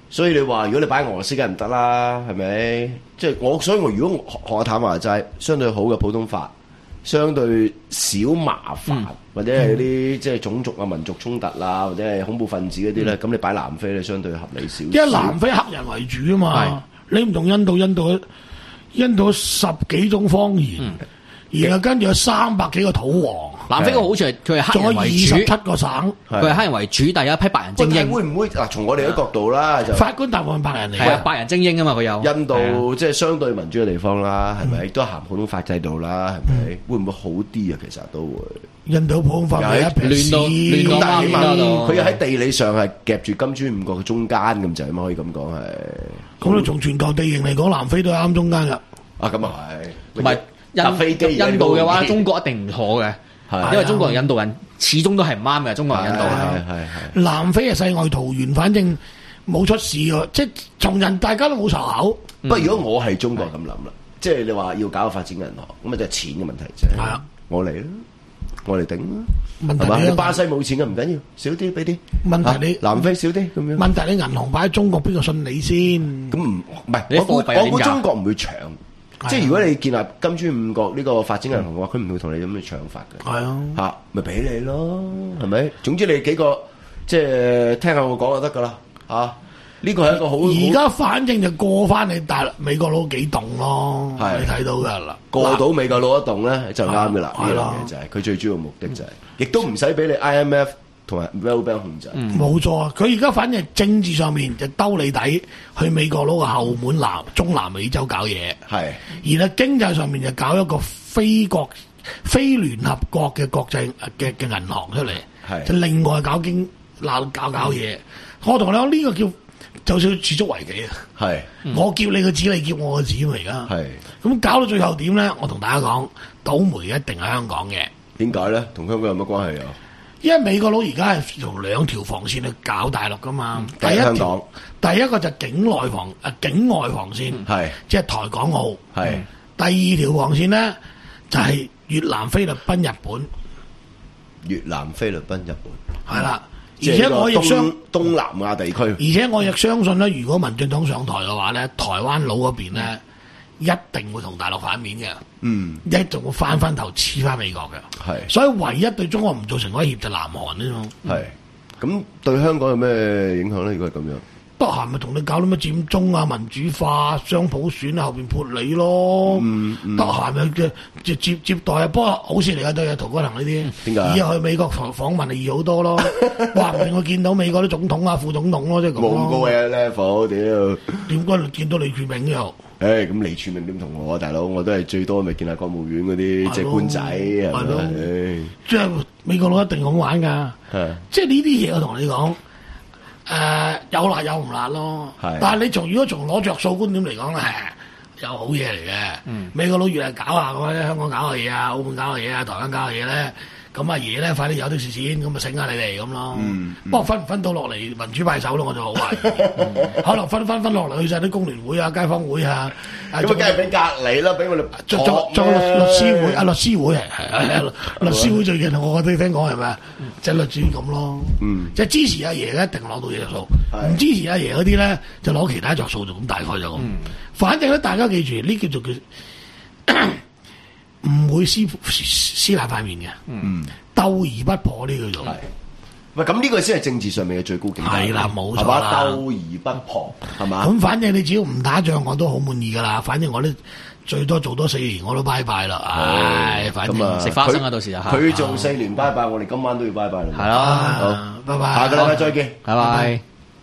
所以你話如果你擺俄羅斯梗係唔得啦，係咪？即係我，所以我如果學學阿譚話齋，相對好嘅普通法，相對少麻煩，嗯、或者係啲即係種族啊、民族衝突啊，或者係恐怖分子嗰啲咧，咁、嗯、你擺南非咧相對合理少。因為南非黑人為主啊嘛，你唔同印度，印度印度十幾種方言。嗯然後跟住有三百幾個土王， 南非個好處係佢係黑人為主， 二十七個省， 佢係黑人為主，第一批白人精英。 會唔會嗱？從我哋嘅角度啦，就法官大部分白人嚟， 係白人精英啊嘛，佢有印度即係相對民主嘅地方啦，係咪都行普通法制度啦？係咪會唔會好啲啊？其實都會。 印度普通法係亂到亂到但係起碼佢喺喺地理上係夾住金磚五國嘅中間咁就咁可以咁講係。 咁你從全球地形嚟講，南非都係啱中間㗎。 啊，咁啊係， 同埋。印度嘅話，中國一定唔妥嘅，因為中國同印度人始終都係唔啱嘅。中國同印度係南非係世外桃源，反正冇出事喎，即係從人大家都冇仇口。 不過如果我係中國咁諗啦，即係你話要搞個發展銀行，咁啊就係錢嘅問題啫。係啊，我嚟啦，我嚟頂啦。問題你巴西冇錢嘅唔緊要，少啲俾啲。問題你南非少啲咁樣。 問題你銀行擺喺中國，邊個信你先？ 咁唔唔係我估我估中國唔會搶。即係如果你建立金磚五國呢個發展銀行嘅話，佢唔會同你咁樣搶法嘅。係啊，嚇咪俾你咯，係咪？總之你幾個即係聽下我講就得㗎啦。嚇，呢個係一個好。 而家反正就過翻你大美國佬幾棟咯，你睇到㗎啦。 過到美國佬一棟咧就啱㗎啦。呢樣嘢就係佢最主要目的就係，亦都唔使俾你 I M F。同埋 World Bank 控制， 冇錯啊！佢而家反正政治上面就兜你底，去美國佬嘅後門南中南美洲搞嘢，係。而喺經濟上面就搞一個非國非聯合國嘅國際嘅嘅銀行出嚟，係。就另外搞經鬧搞搞嘢。嗯、我同你講呢、這個叫就算儲足為己啊！係。我叫你個子，你叫我個子咁而家。係。咁搞到最後點咧？我同大家講，倒霉一定係香港嘅。點解咧？同香港有乜關係啊？因為美國佬而家係用兩條防線去搞大陸噶嘛，嗯、第一條第一個就境內防啊境外防線，係即係台港澳，係第二條防線咧就係、是、越南、菲律賓、日本。越南、菲律賓、日本係啦，而且我亦相東南亞地區，而且我亦相信咧，如果民進黨上台嘅話咧，台灣佬嗰邊咧。嗯一定會同大陸反面嘅，嗯，一仲會翻翻頭黐翻美國嘅，係，所以唯一對中國唔造成威脅就南韓呢種，係，咁對香港有咩影響咧？如果係咁樣，得閒咪同你搞啲咩佔中啊、民主化、雙普選啊，後邊潑你咯，嗯嗯，得閒咪嘅接接接待啊，不過好事嚟噶，對啊，陶君行呢啲，點解？以後去美國訪訪問就易好多咯，話唔定我見到美國啲總統啊、副總統咯，即係咁咯，冇咁高嘅 level，屌，點解見到李柱銘又？誒，咁李柱銘點同我啊，大佬？我都係最多咪見下國務院嗰啲即係官仔，係咪？即係美國佬一定咁玩噶，即係呢啲嘢我同你講，誒有辣有唔辣咯。但係你從如果從攞着數觀點嚟講咧，有好嘢嚟嘅。美國佬越係搞下咁咧，香港搞下嘢啊，澳門搞下嘢啊，台灣搞下嘢咧。咁阿爺咧，快啲有啲事錢，咁咪醒下你哋咁咯。嗯嗯、不過分唔分到落嚟民主派手咯，我就好懷疑。嗯、可能分分分落嚟去晒啲工聯會啊、街坊會啊。咁啊，梗係俾隔離啦，俾我哋做做做律師會啊，律師會係係律師會最近我哋聽講係咪啊？即係律師咁咯。嗯，即係支持阿爺咧，一定攞到嘢着數。唔支持阿爺嗰啲咧，就攞其他着數，就咁大概就咁。嗯、反正咧，大家記住呢叫做叫。唔會撕撕爛塊面嘅，嗯，鬥而不破呢個做，係，喂，咁呢個先係政治上面嘅最高境界，係啦，冇錯啦，鬥而不破，係嘛？咁反正你只要唔打仗，我都好滿意噶啦。反正我都最多做多四年，我都拜拜啦。唉，反正食花生啊，到時就佢做四年拜拜，我哋今晚都要拜拜啦。係啦，好，拜拜，下個禮拜再見，拜拜。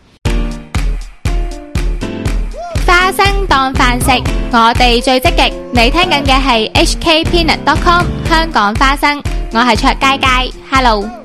花生當飯食，我哋最積極。你聽緊嘅係 H K Peanut dot com 香港花生，我係卓佳佳 ，Hello。